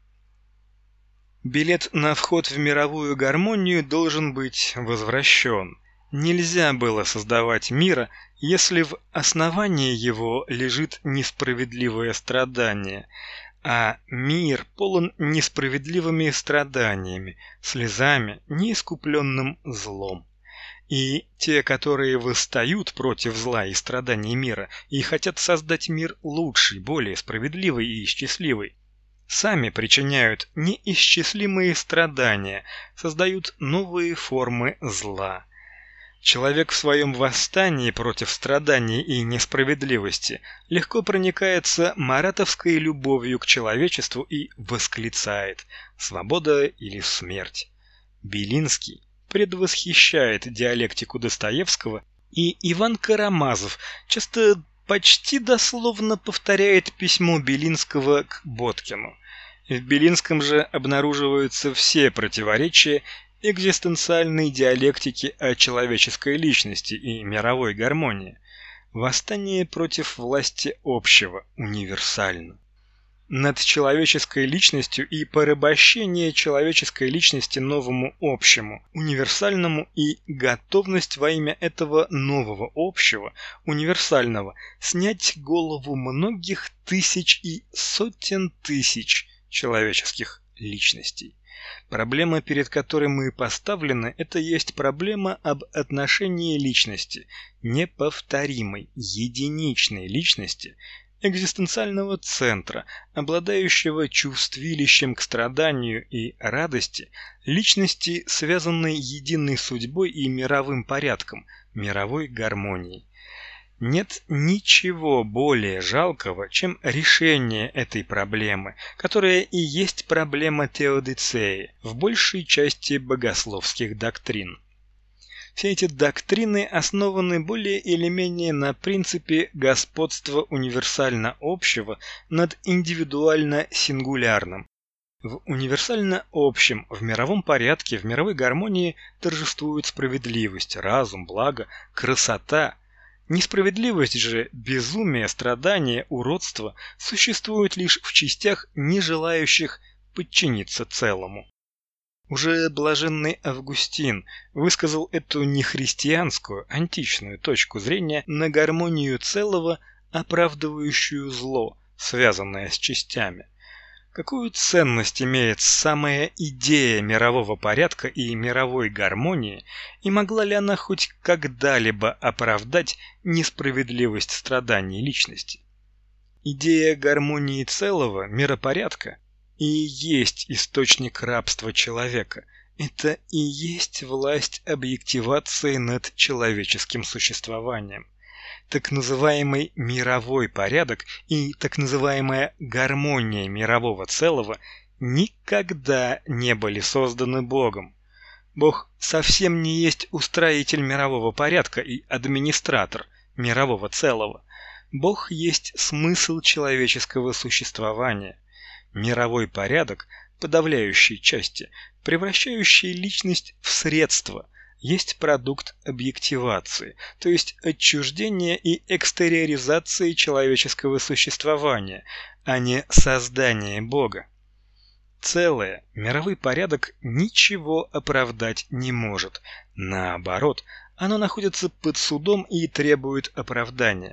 Билет на вход в мировую гармонию должен быть возвращен. Нельзя было создавать мира, если в основании его лежит несправедливое страдание, а мир полон несправедливыми страданиями, слезами, неискупленным злом. И те, которые восстают против зла и страданий мира и хотят создать мир лучший, более справедливый и счастливый, сами причиняют неисчислимые страдания, создают новые формы зла. Человек в своем восстании против страданий и несправедливости легко проникается маратовской любовью к человечеству и восклицает «Свобода или смерть». Белинский предвосхищает диалектику Достоевского, и Иван Карамазов часто почти дословно повторяет письмо Белинского к Боткину. В Белинском же обнаруживаются все противоречия экзистенциальной диалектики о человеческой личности и мировой гармонии. Восстание против власти общего универсально. Над человеческой личностью и порабощение человеческой личности новому общему, универсальному и готовность во имя этого нового общего, универсального, снять голову многих тысяч и сотен тысяч человеческих личностей. Проблема, перед которой мы поставлены, это есть проблема об отношении личности, неповторимой, единичной личности, экзистенциального центра, обладающего чувствилищем к страданию и радости, личности, связанной единой судьбой и мировым порядком, мировой гармонией. Нет ничего более жалкого, чем решение этой проблемы, которая и есть проблема теодицеи, в большей части богословских доктрин. Все эти доктрины основаны более или менее на принципе господства универсально общего над индивидуально сингулярным. В универсально общем, в мировом порядке, в мировой гармонии торжествуют справедливость, разум, благо, красота. Несправедливость же, безумие, страдание, уродство существуют лишь в частях, не желающих подчиниться целому. Уже блаженный Августин высказал эту нехристианскую, античную точку зрения на гармонию целого, оправдывающую зло, связанное с частями. Какую ценность имеет самая идея мирового порядка и мировой гармонии, и могла ли она хоть когда-либо оправдать несправедливость страданий личности? Идея гармонии целого, миропорядка, и есть источник рабства человека. Это и есть власть объективации над человеческим существованием. Так называемый мировой порядок и так называемая гармония мирового целого никогда не были созданы Богом. Бог совсем не есть устроитель мирового порядка и администратор мирового целого. Бог есть смысл человеческого существования. Мировой порядок, подавляющей части, превращающий личность в средство, есть продукт объективации, то есть отчуждения и экстериоризации человеческого существования, а не создания Бога. Целое, мировой порядок ничего оправдать не может. Наоборот, оно находится под судом и требует оправдания.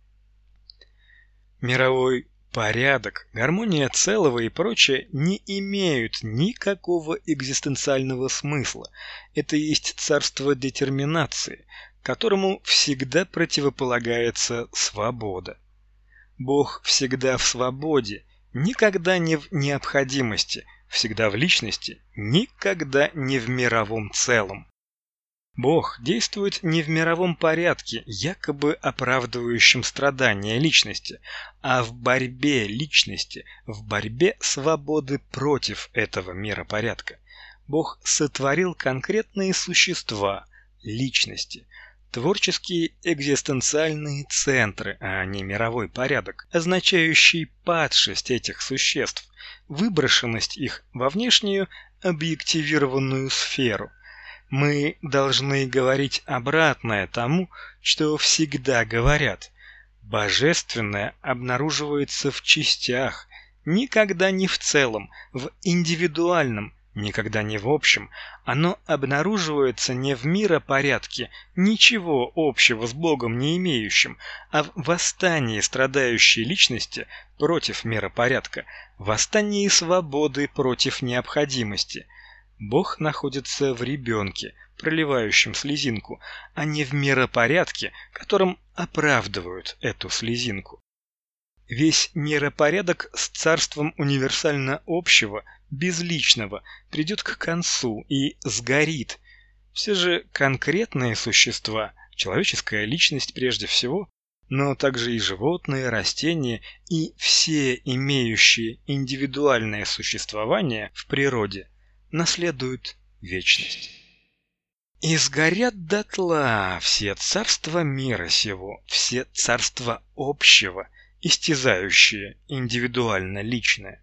Мировой порядок, гармония целого и прочее не имеют никакого экзистенциального смысла. Это есть царство детерминации, которому всегда противополагается свобода. Бог всегда в свободе, никогда не в необходимости, всегда в личности, никогда не в мировом целом. Бог действует не в мировом порядке, якобы оправдывающем страдания личности, а в борьбе личности, в борьбе свободы против этого миропорядка. Бог сотворил конкретные существа, личности, творческие экзистенциальные центры, а не мировой порядок, означающий падшесть этих существ, выброшенность их во внешнюю объективированную сферу. Мы должны говорить обратное тому, что всегда говорят. Божественное обнаруживается в частях, никогда не в целом, в индивидуальном, никогда не в общем. Оно обнаруживается не в миропорядке, ничего общего с Богом не имеющим, а в восстании страдающей личности против миропорядка, восстании свободы против необходимости. Бог находится в ребенке, проливающем слезинку, а не в миропорядке, которым оправдывают эту слезинку. Весь миропорядок с царством универсально общего, безличного, придет к концу и сгорит. Все же конкретные существа, человеческая личность прежде всего, но также и животные, растения и все имеющие индивидуальное существование в природе наследуют вечность. «И сгорят дотла все царства мира сего, все царства общего, истязающие индивидуально личное».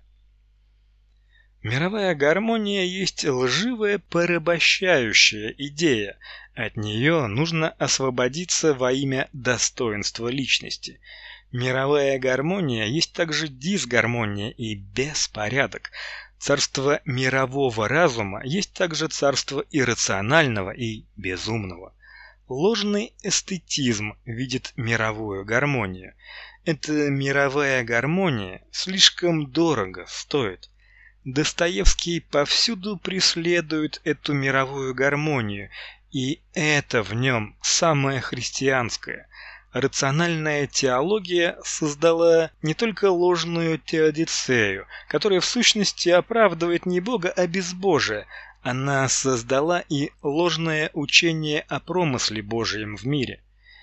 Мировая гармония есть лживая порабощающая идея. От нее нужно освободиться во имя достоинства личности. Мировая гармония есть также дисгармония и беспорядок. Царство мирового разума есть также царство иррационального и безумного. Ложный эстетизм видит мировую гармонию. Эта мировая гармония слишком дорого стоит. Достоевский повсюду преследует эту мировую гармонию, и это в нем самое христианское. Рациональная теология создала не только ложную теодицею, которая в сущности оправдывает не Бога, а безбожие. Она создала и ложное учение о промысле Божьем в мире.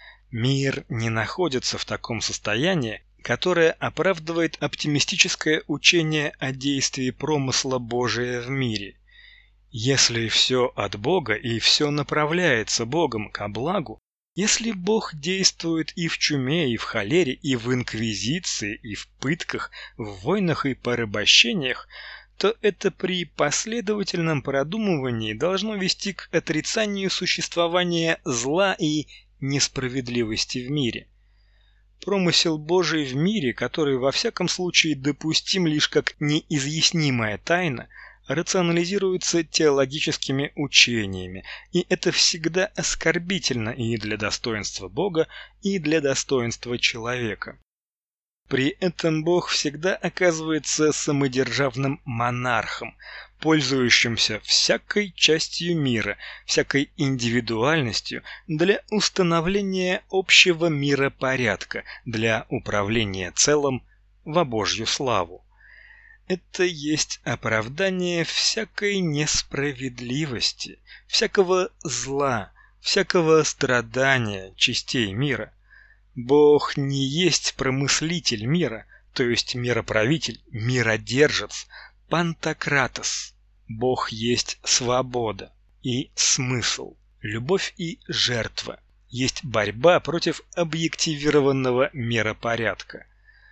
Мир не находится в таком состоянии, которое оправдывает оптимистическое учение о действии промысла Божия в мире. Если все от Бога и все направляется Богом ко благу, если Бог действует и в чуме, и в холере, и в инквизиции, и в пытках, в войнах и порабощениях, то это при последовательном продумывании должно вести к отрицанию существования зла и несправедливости в мире. Промысел Божий в мире, который во всяком случае допустим лишь как неизъяснимая тайна, рационализируется теологическими учениями, и это всегда оскорбительно и для достоинства Бога, и для достоинства человека. При этом Бог всегда оказывается самодержавным монархом, пользующимся всякой частью мира, всякой индивидуальностью для установления общего миропорядка, для управления целым во Божью славу. Это есть оправдание всякой несправедливости, всякого зла, всякого страдания частей мира. Бог не есть промыслитель мира, то есть мироправитель, миродержец, пантократос. Бог есть свобода и смысл, любовь и жертва, есть борьба против объективированного миропорядка.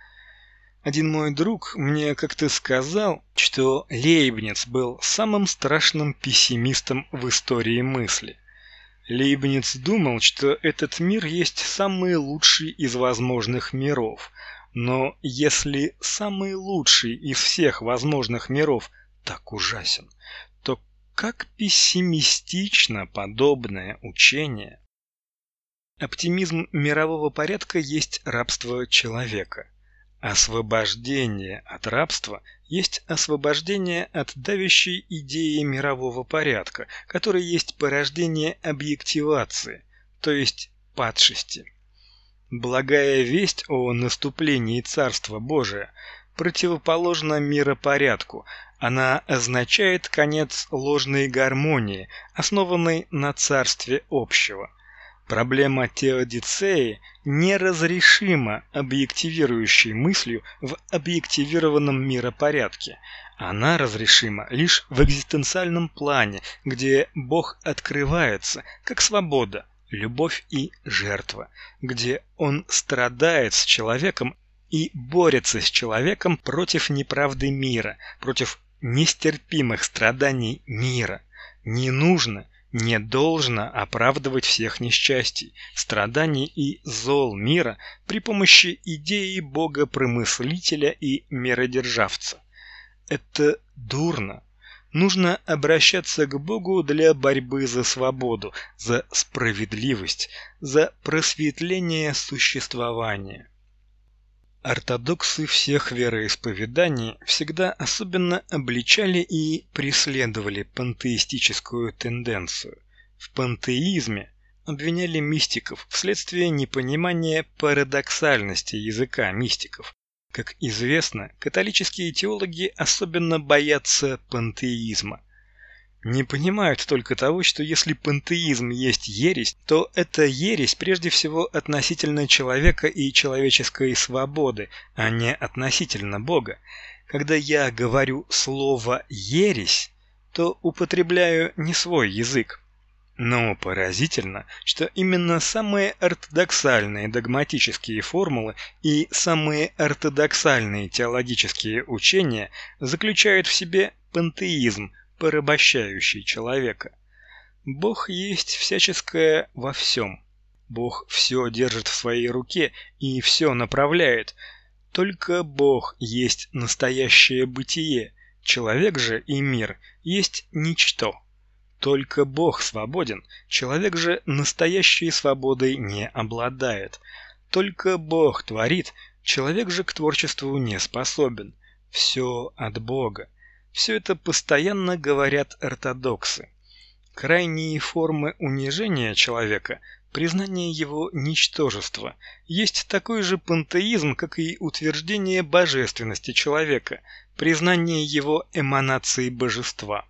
Один мой друг мне как-то сказал, что Лейбниц был самым страшным пессимистом в истории мысли. Лейбниц думал, что этот мир есть самый лучший из возможных миров. Но если самый лучший из всех возможных миров так ужасен, то как пессимистично подобное учение? Оптимизм мирового порядка есть рабство человека. Освобождение от рабства есть освобождение от давящей идеи мирового порядка, которая есть порождение объективации, то есть падшести. Благая весть о наступлении Царства Божия противоположна миропорядку. Она означает конец ложной гармонии, основанной на царстве общего. Проблема теодицеи неразрешима объективирующей мыслью в объективированном миропорядке. Она разрешима лишь в экзистенциальном плане, где Бог открывается как свобода, любовь и жертва, где Он страдает с человеком и борется с человеком против неправды мира, против нестерпимых страданий мира. Не нужно, не должно оправдывать всех несчастий, страданий и зол мира при помощи идеи Бога-промыслителя и миродержавца. Это дурно. Нужно обращаться к Богу для борьбы за свободу, за справедливость, за просветление существования. Ортодоксы всех вероисповеданий всегда особенно обличали и преследовали пантеистическую тенденцию. В пантеизме обвиняли мистиков вследствие непонимания парадоксальности языка мистиков. Как известно, католические теологи особенно боятся пантеизма. Не понимают только того, что если пантеизм есть ересь, то это ересь прежде всего относительно человека и человеческой свободы, а не относительно Бога. Когда я говорю слово «ересь», то употребляю не свой язык. Но поразительно, что именно самые ортодоксальные догматические формулы и самые ортодоксальные теологические учения заключают в себе пантеизм, порабощающий человека. Бог есть всяческое во всем. Бог все держит в своей руке и все направляет. Только Бог есть настоящее бытие, человек же и мир есть ничто. Только Бог свободен, человек же настоящей свободой не обладает. Только Бог творит, человек же к творчеству не способен. Все от Бога. Все это постоянно говорят ортодоксы. Крайние формы унижения человека, признание его ничтожества, есть такой же пантеизм, как и утверждение божественности человека, признание его эманации божества.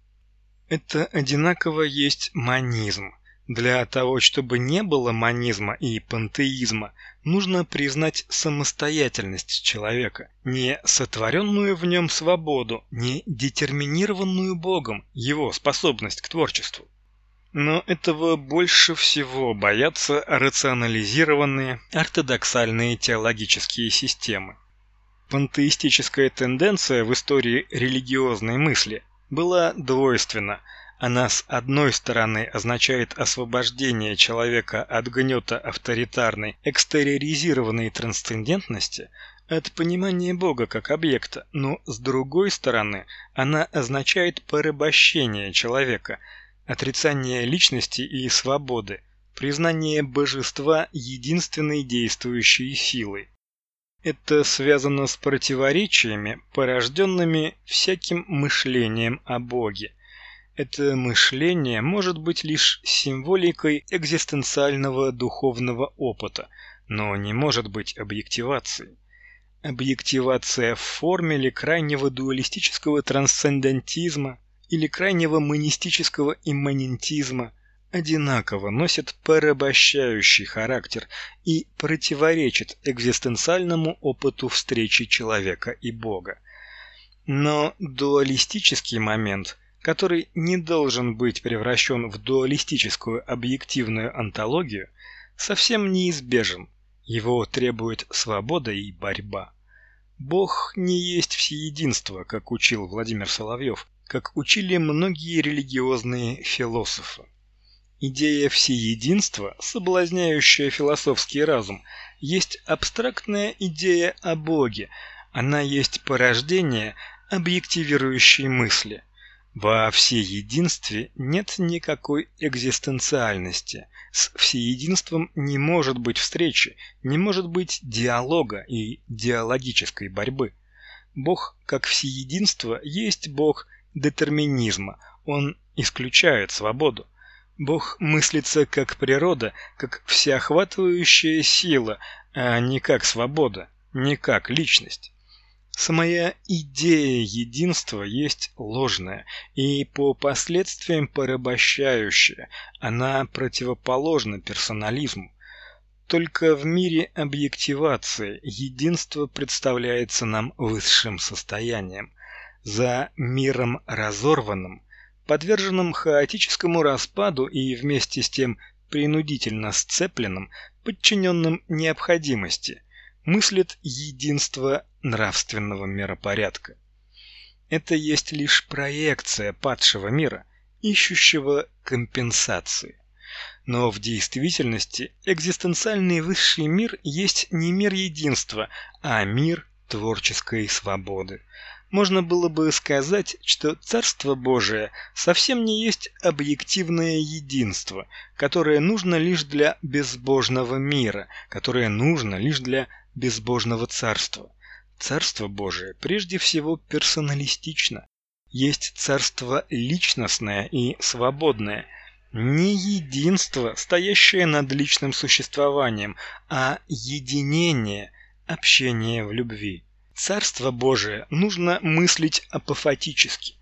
Это одинаково есть монизм. Для того, чтобы не было монизма и пантеизма, нужно признать самостоятельность человека, не сотворенную в нем свободу, не детерминированную Богом его способность к творчеству. Но этого больше всего боятся рационализированные ортодоксальные теологические системы. Пантеистическая тенденция в истории религиозной мысли была двойственна. Она с одной стороны означает освобождение человека от гнета авторитарной, экстериоризированной трансцендентности, от понимания Бога как объекта, но с другой стороны она означает порабощение человека, отрицание личности и свободы, признание божества единственной действующей силой. Это связано с противоречиями, порожденными всяким мышлением о Боге. Это мышление может быть лишь символикой экзистенциального духовного опыта, но не может быть объективацией. Объективация в форме ли крайнего дуалистического трансцендентизма или крайнего монистического имманентизма одинаково носит порабощающий характер и противоречит экзистенциальному опыту встречи человека и Бога. Но дуалистический момент, который не должен быть превращен в дуалистическую объективную онтологию, совсем неизбежен. Его требует свобода и борьба. Бог не есть всеединство, как учил Владимир Соловьев, как учили многие религиозные философы. Идея всеединства, соблазняющая философский разум, есть абстрактная идея о Боге, она есть порождение объективирующей мысли. Во всеединстве нет никакой экзистенциальности, с всеединством не может быть встречи, не может быть диалога и диалогической борьбы. Бог как всеединство есть Бог детерминизма, он исключает свободу. Бог мыслится как природа, как всеохватывающая сила, а не как свобода, не как личность. Самая идея единства есть ложная и по последствиям порабощающая, она противоположна персонализму. Только в мире объективации единство представляется нам высшим состоянием. За миром разорванным, подверженным хаотическому распаду и вместе с тем принудительно сцепленным, подчиненным необходимости, мыслит единство нравственного миропорядка. Это есть лишь проекция падшего мира, ищущего компенсации. Но в действительности экзистенциальный высший мир есть не мир единства, а мир творческой свободы. Можно было бы сказать, что Царство Божие совсем не есть объективное единство, которое нужно лишь для безбожного мира, которое нужно лишь для безбожного царства. Царство Божие прежде всего персоналистично, есть царство личностное и свободное, не единство, стоящее над личным существованием, а единение, общение в любви. Царство Божие нужно мыслить апофатически.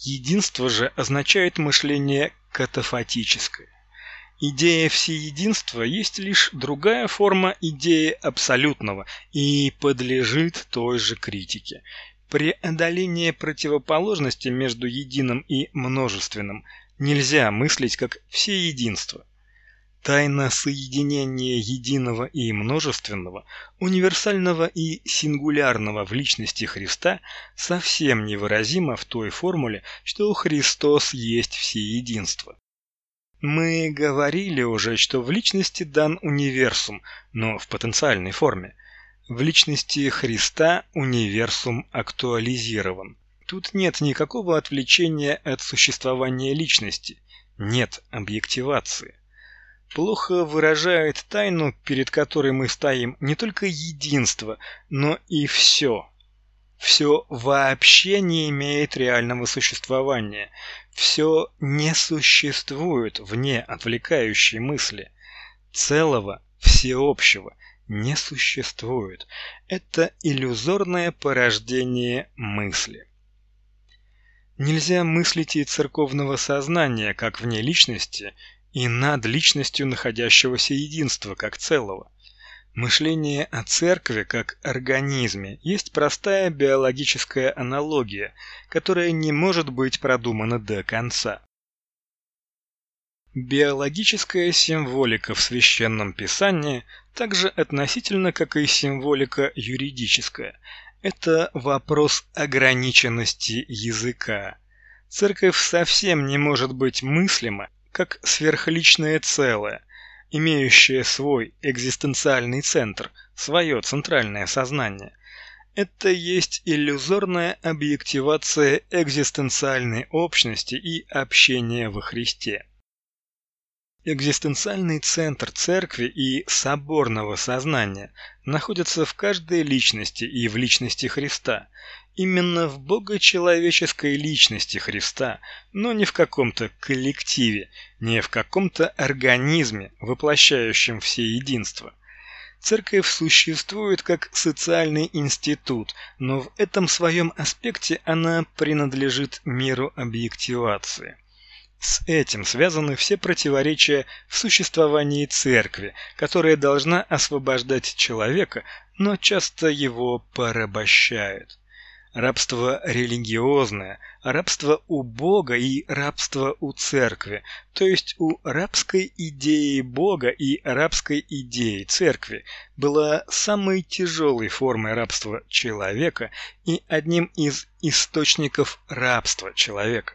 Единство же означает мышление катафатическое. Идея всеединства есть лишь другая форма идеи абсолютного и подлежит той же критике. Преодоление противоположности между единым и множественным нельзя мыслить как всеединство. Тайна соединения единого и множественного, универсального и сингулярного в личности Христа совсем невыразима в той формуле, что Христос есть всеединство. Мы говорили уже, что в личности дан универсум, но в потенциальной форме. В личности Христа универсум актуализирован. Тут нет никакого отвлечения от существования личности, нет объективации. Плохо выражает тайну, перед которой мы стоим, не только единство, но и все. Все вообще не имеет реального существования. Все не существует вне отвлекающей мысли. Целого, всеобщего не существует. Это иллюзорное порождение мысли. Нельзя мыслить и церковного сознания как вне личности и над личностью находящегося единства как целого. Мышление о церкви как организме есть простая биологическая аналогия, которая не может быть продумана до конца. Биологическая символика в Священном Писании также относительно, как и символика юридическая. Это вопрос ограниченности языка. Церковь совсем не может быть мыслима как сверхличное целое, имеющее свой экзистенциальный центр, свое центральное сознание. Это есть иллюзорная объективация экзистенциальной общности и общения во Христе. Экзистенциальный центр церкви и соборного сознания находится в каждой личности и в личности Христа, именно в богочеловеческой личности Христа, но не в каком-то коллективе, не в каком-то организме, воплощающем всеединство. Церковь существует как социальный институт, но в этом своем аспекте она принадлежит миру объективации. С этим связаны все противоречия в существовании церкви, которая должна освобождать человека, но часто его порабощает. Рабство религиозное, рабство у Бога и рабство у церкви, то есть у рабской идеи Бога и рабской идеи церкви, была самой тяжелой формой рабства человека и одним из источников рабства человека.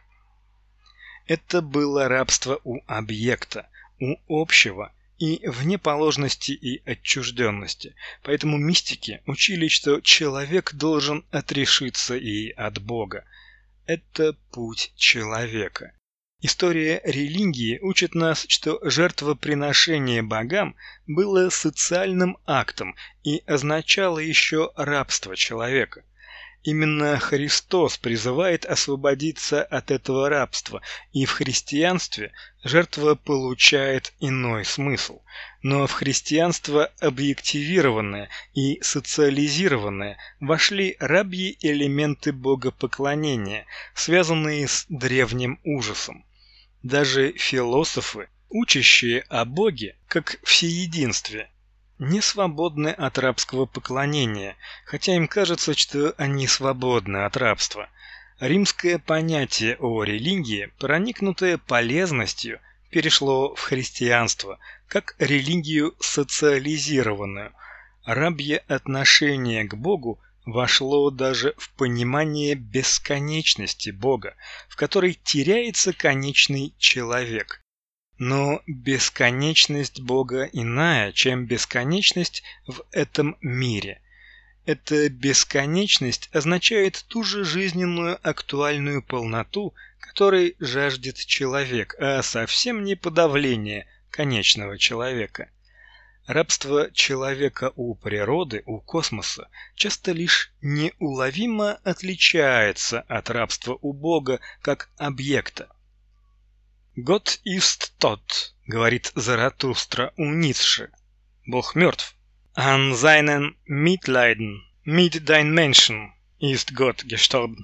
Это было рабство у объекта, у общего и внеположности и отчужденности. Поэтому мистики учили, что человек должен отрешиться и от Бога. Это путь человека. История религии учит нас, что жертвоприношение богам было социальным актом и означало еще рабство человека. Именно Христос призывает освободиться от этого рабства, и в христианстве жертва получает иной смысл. Но в христианство объективированное и социализированное вошли рабьи элементы богопоклонения, связанные с древним ужасом. Даже философы, учащие о Боге как всеединстве, не свободны от рабского поклонения, хотя им кажется, что они свободны от рабства. Римское понятие о религии, проникнутое полезностью, перешло в христианство, как религию социализированную. Рабье отношение к Богу вошло даже в понимание бесконечности Бога, в которой теряется конечный человек. Но бесконечность Бога иная, чем бесконечность в этом мире. Эта бесконечность означает ту же жизненную актуальную полноту, которой жаждет человек, а совсем не подавление конечного человека. Рабство человека у природы, у космоса, часто лишь неуловимо отличается от рабства у Бога как объекта. «Gott ist tot», — говорит Заратустра у Ницше. «Бог мертв». «An seinen Mitleiden mit den Menschen ist Gott gestorben».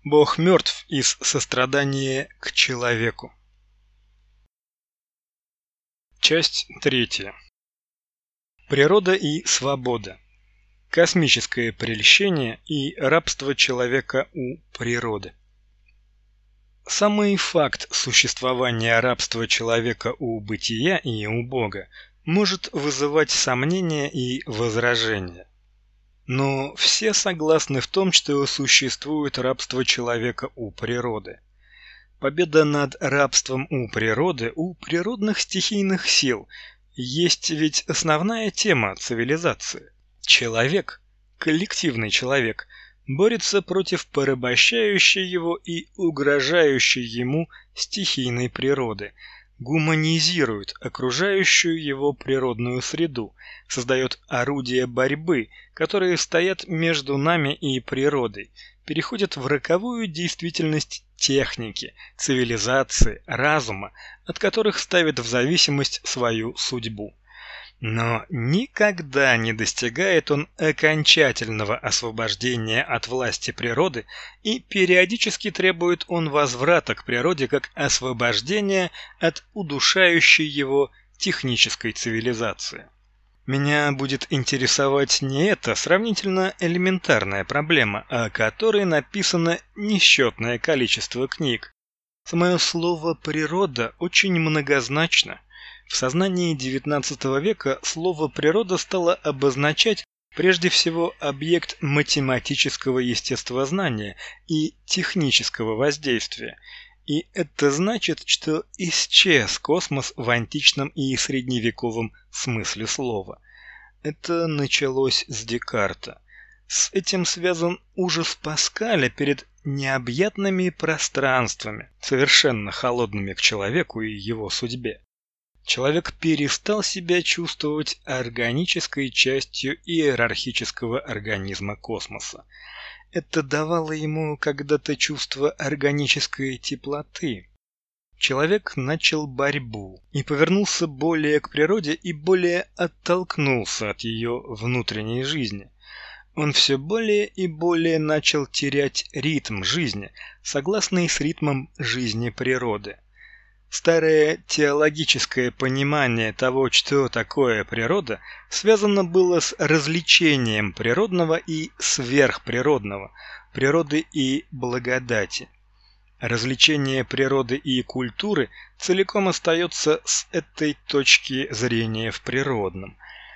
Бог мертв из сострадания к человеку. Часть 3. Природа и свобода. Космическое прельщение и рабство человека у природы. Самый факт существования рабства человека у бытия и у Бога может вызывать сомнения и возражения. Но все согласны в том, что существует рабство человека у природы. Победа над рабством у природы, у природных стихийных сил, есть ведь основная тема цивилизации. Человек, коллективный человек, борется против порабощающей его и угрожающей ему стихийной природы, гуманизирует окружающую его природную среду, создает орудия борьбы, которые стоят между нами и природой, переходят в роковую действительность техники, цивилизации, разума, от которых ставит в зависимость свою судьбу. Но никогда не достигает он окончательного освобождения от власти природы, и периодически требует он возврата к природе как освобождения от удушающей его технической цивилизации. Меня будет интересовать не эта сравнительно элементарная проблема, о которой написано несчетное количество книг. Самое слово «природа» очень многозначно. В сознании XIX века слово «природа» стало обозначать прежде всего объект математического естествознания и технического воздействия. И это значит, что исчез космос в античном и средневековом смысле слова. Это началось с Декарта. С этим связан ужас Паскаля перед необъятными пространствами, совершенно холодными к человеку и его судьбе. Человек перестал себя чувствовать органической частью иерархического организма космоса. Это давало ему когда-то чувство органической теплоты. Человек начал борьбу и повернулся более к природе и более оттолкнулся от ее внутренней жизни. Он все более и более начал терять ритм жизни, согласный с ритмом жизни природы. Старое теологическое понимание того, что такое природа, связано было с развлечением природного и сверхприродного, природы и благодати. Развлечение природы и культуры целиком остается с этой точки зрения в природном.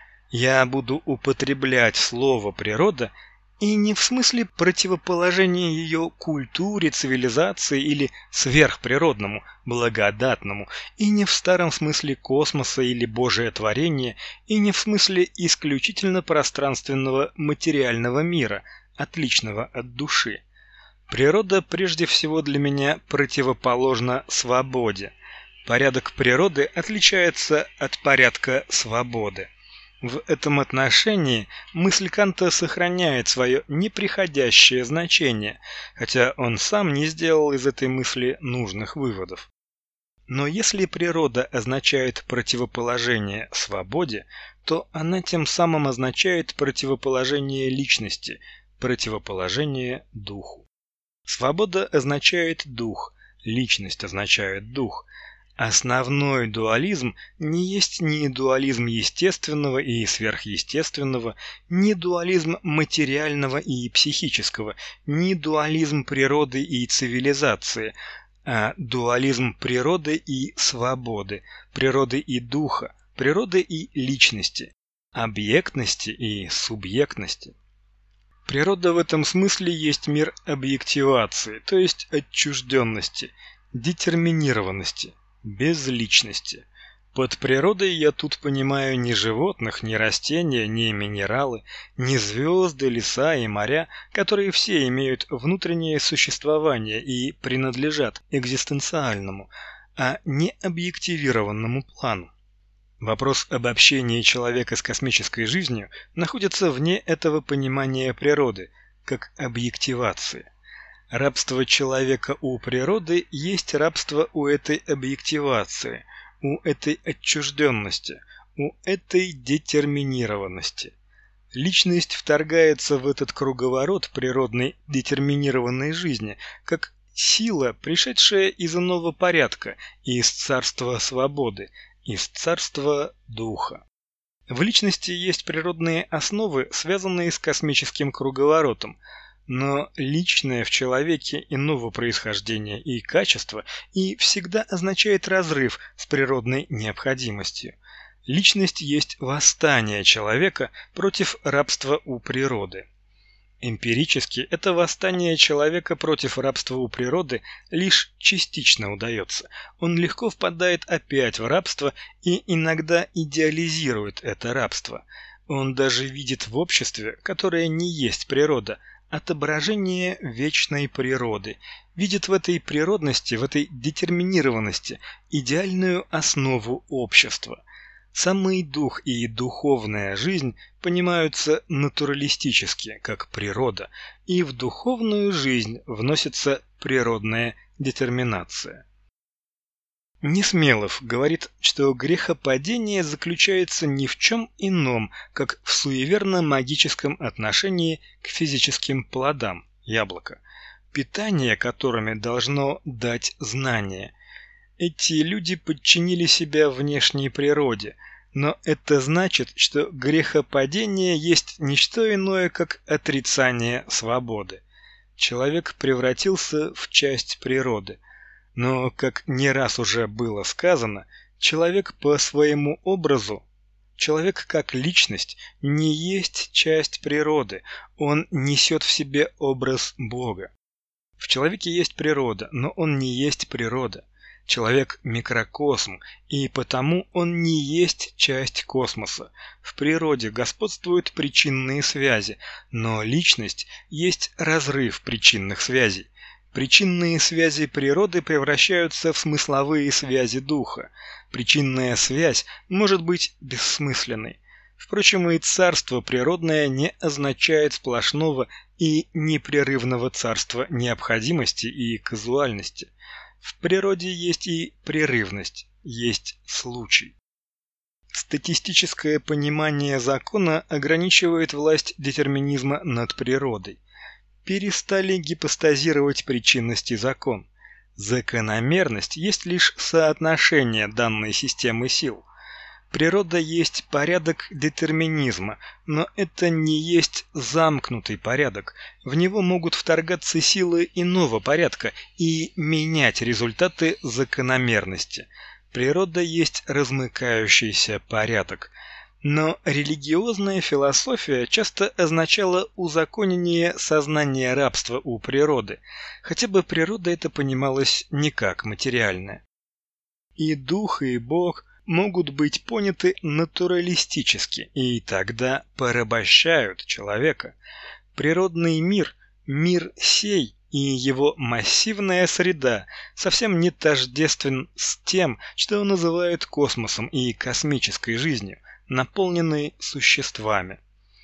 Я буду употреблять слово «природа» и не в смысле противоположения ее культуре, цивилизации или сверхприродному, благодатному, и не в старом смысле космоса или Божие творение, и не в смысле исключительно пространственного материального мира, отличного от души. Природа прежде всего для меня противоположна свободе. Порядок природы отличается от порядка свободы. В этом отношении мысль Канта сохраняет свое неприходящее значение, хотя он сам не сделал из этой мысли нужных выводов. Но если природа означает противоположение свободе, то она тем самым означает противоположение личности, противоположение духу. Свобода означает дух, личность означает дух. Основной дуализм не есть ни дуализм естественного и сверхъестественного, ни дуализм материального и психического, ни дуализм природы и цивилизации, а дуализм природы и свободы, природы и духа, природы и личности, объектности и субъектности. Природа в этом смысле есть мир объективации, то есть отчужденности, детерминированности, безличности. Под природой я тут понимаю не животных, не растения, не минералы, не звезды, леса и моря, которые все имеют внутреннее существование и принадлежат экзистенциальному, а не объективированному плану. Вопрос об общении человека с космической жизнью находится вне этого понимания природы, как объективации. Рабство человека у природы есть рабство у этой объективации, у этой отчужденности, у этой детерминированности. Личность вторгается в этот круговорот природной детерминированной жизни, как сила, пришедшая из иного порядка, из царства свободы, из царства духа. В личности есть природные основы, связанные с космическим круговоротом, но личное в человеке иного происхождения и качества и всегда означает разрыв с природной необходимостью. Личность есть восстание человека против рабства у природы. Эмпирически это восстание человека против рабства у природы лишь частично удается. Он легко впадает опять в рабство и иногда идеализирует это рабство. Он даже видит в обществе, которое не есть природа, отображение вечной природы, видит в этой природности, в этой детерминированности идеальную основу общества. Самый дух и духовная жизнь понимаются натуралистически, как природа, и в духовную жизнь вносится природная детерминация. Несмелов говорит, что грехопадение заключается ни в чем ином, как в суеверно-магическом отношении к физическим плодам, яблоко, питание которыми должно дать знание. Эти люди подчинили себя внешней природе, но это значит, что грехопадение есть не что иное, как отрицание свободы. Человек превратился в часть природы. Но, как не раз уже было сказано, человек по своему образу, человек как личность, не есть часть природы, он несет в себе образ Бога. В человеке есть природа, но он не есть природа. Человек – микрокосм, и потому он не есть часть космоса. В природе господствуют причинные связи, но личность есть разрыв причинных связей. Причинные связи природы превращаются в смысловые связи духа. Причинная связь может быть бессмысленной. Впрочем, и царство природное не означает сплошного и непрерывного царства необходимости и казуальности. В природе есть и прерывность, есть случай. Статистическое понимание закона ограничивает власть детерминизма над природой. Перестали гипостазировать причинность и закон. Закономерность есть лишь соотношение данной системы сил. Природа есть порядок детерминизма, но это не есть замкнутый порядок. В него могут вторгаться силы иного порядка и менять результаты закономерности. Природа есть размыкающийся порядок. Но религиозная философия часто означала узаконение сознания рабства у природы, хотя бы природа это понималась не как материальное. И дух, и Бог могут быть поняты натуралистически, и тогда порабощают человека. Природный мир, мир сей и его массивная среда совсем не тождествен с тем, что называют космосом и космической жизнью, наполненной существами.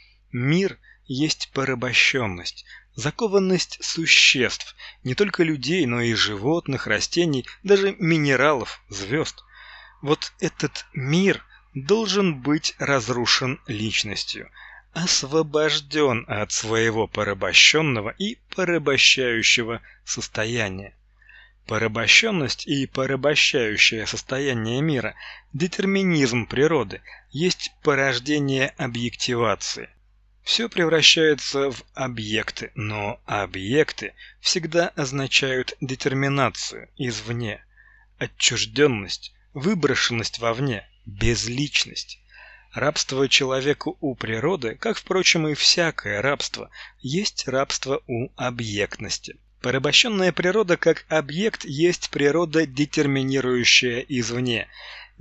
Мир есть порабощенность, закованность существ, не только людей, но и животных, растений, даже минералов, звезд. Вот этот мир должен быть разрушен личностью, освобожден от своего порабощенного и порабощающего состояния. Порабощенность и порабощающее состояние мира, детерминизм природы, есть порождение объективации. Все превращается в объекты, но объекты всегда означают детерминацию извне, отчужденность, выброшенность вовне, безличность. Рабство человеку у природы, как, впрочем, и всякое рабство, есть рабство у объектности. Порабощенная природа как объект есть природа, детерминирующая извне,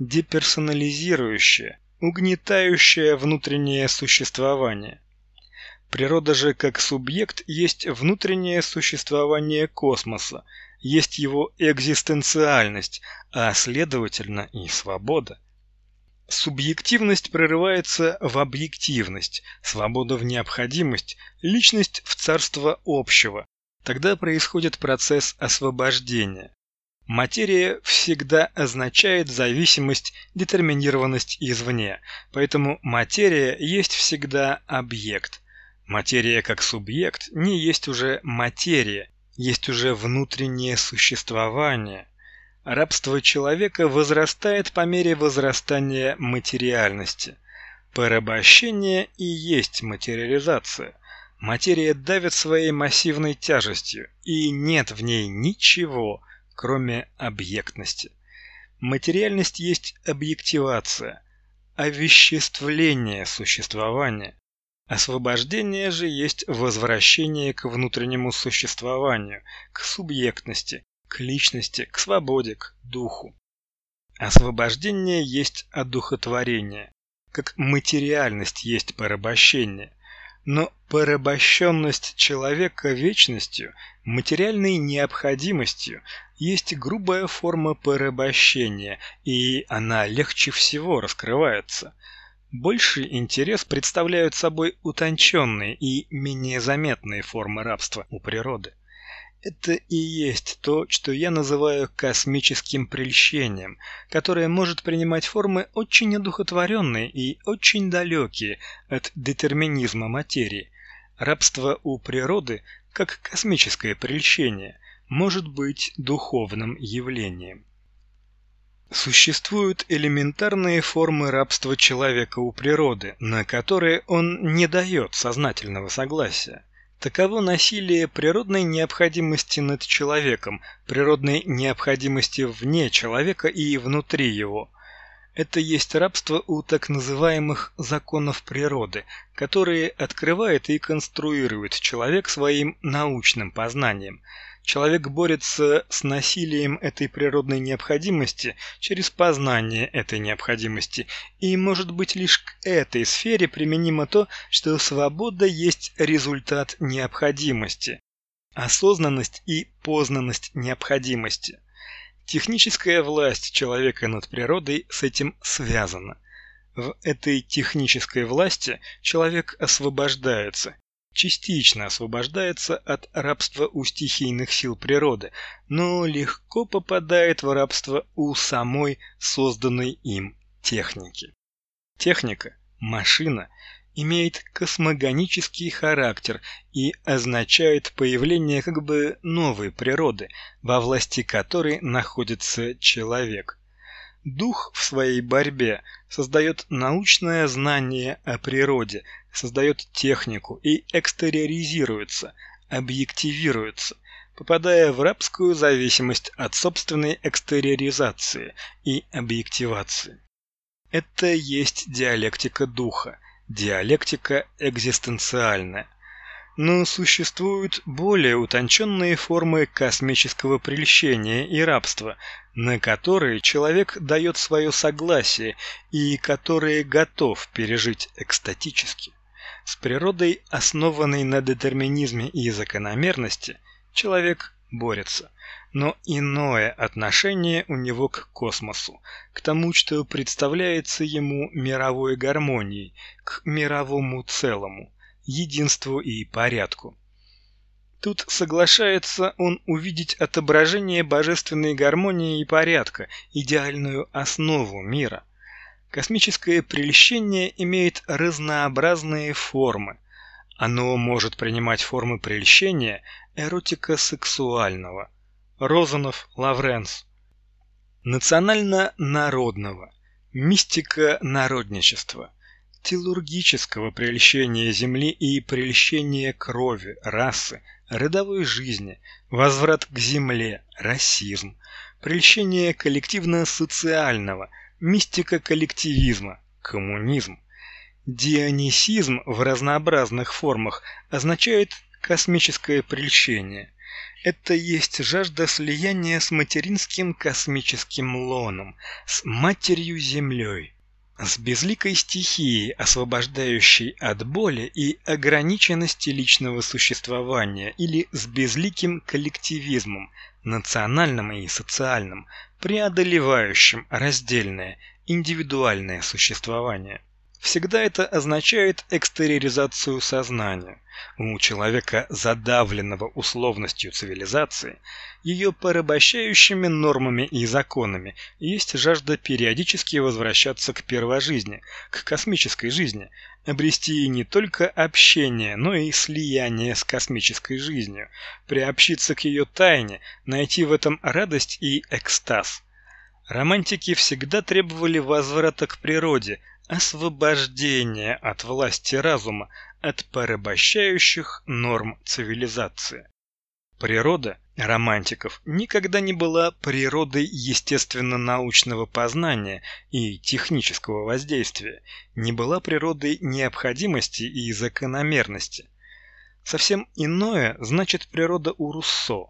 деперсонализирующая, угнетающая внутреннее существование. Природа же как субъект есть внутреннее существование космоса, есть его экзистенциальность, а следовательно и свобода. Субъективность прорывается в объективность, свобода в необходимость, личность в царство общего. Тогда происходит процесс освобождения. Материя всегда означает зависимость, детерминированность извне, поэтому материя есть всегда объект. Материя как субъект не есть уже материя, есть уже внутреннее существование. Рабство человека возрастает по мере возрастания материальности. Порабощение и есть материализация. Материя давит своей массивной тяжестью, и нет в ней ничего, кроме объектности. Материальность есть объективация, овеществление существования. Освобождение же есть возвращение к внутреннему существованию, к субъектности, к личности, к свободе, к духу. Освобождение есть одухотворение, как материальность есть порабощение. Но порабощенность человека вечностью, материальной необходимостью, есть грубая форма порабощения, и она легче всего раскрывается. Больший интерес представляют собой утонченные и менее заметные формы рабства у природы. Это и есть то, что я называю космическим прельщением, которое может принимать формы очень одухотворенные и очень далекие от детерминизма материи. Рабство у природы, как космическое прельщение, может быть духовным явлением. Существуют элементарные формы рабства человека у природы, на которые он не дает сознательного согласия. Таково насилие природной необходимости над человеком, природной необходимости вне человека и внутри его. Это есть рабство у так называемых законов природы, которые открывает и конструирует человек своим научным познанием. Человек борется с насилием этой природной необходимости через познание этой необходимости, и, может быть, лишь к этой сфере применимо то, что свобода есть результат необходимости, осознанность и познанность необходимости. Техническая власть человека над природой с этим связана. В этой технической власти человек освобождается, частично освобождается от рабства у стихийных сил природы, но легко попадает в рабство у самой созданной им техники. Техника, машина, имеет космогонический характер и означает появление как бы новой природы, во власти которой находится человек. Дух в своей борьбе создает научное знание о природе, создает технику и экстериоризируется, объективируется, попадая в рабскую зависимость от собственной экстериоризации и объективации. Это есть диалектика духа, диалектика экзистенциальная. Но существуют более утонченные формы космического прельщения и рабства, на которые человек дает свое согласие и которые готов пережить экстатически. С природой, основанной на детерминизме и закономерности, человек борется, но иное отношение у него к космосу, к тому, что представляется ему мировой гармонией, к мировому целому, единству и порядку. Тут соглашается он увидеть отображение божественной гармонии и порядка, идеальную основу мира. Космическое прельщение имеет разнообразные формы. Оно может принимать формы прельщения эротико-сексуального. Розанов, Лавренс. Национально-народного. Мистика-народничества. Телургического прельщения земли и прельщения крови, расы, родовой жизни, возврат к земле, расизм, прельщение коллективно-социального, мистика коллективизма, коммунизм. Дионисизм в разнообразных формах означает космическое прельщение. Это есть жажда слияния с материнским космическим лоном, с матерью-землей, с безликой стихией, освобождающей от боли и ограниченности личного существования, или с безликим коллективизмом, национальным и социальным, преодолевающим раздельное, индивидуальное существование. Всегда это означает экстериоризацию сознания. У человека, задавленного условностью цивилизации, ее порабощающими нормами и законами, есть жажда периодически возвращаться к первожизни, к космической жизни, обрести не только общение, но и слияние с космической жизнью, приобщиться к ее тайне, найти в этом радость и экстаз. Романтики всегда требовали возврата к природе, освобождения от власти разума, от порабощающих норм цивилизации. Природа романтиков никогда не была природой естественно-научного познания и технического воздействия, не была природой необходимости и закономерности. Совсем иное значит природа у Руссо.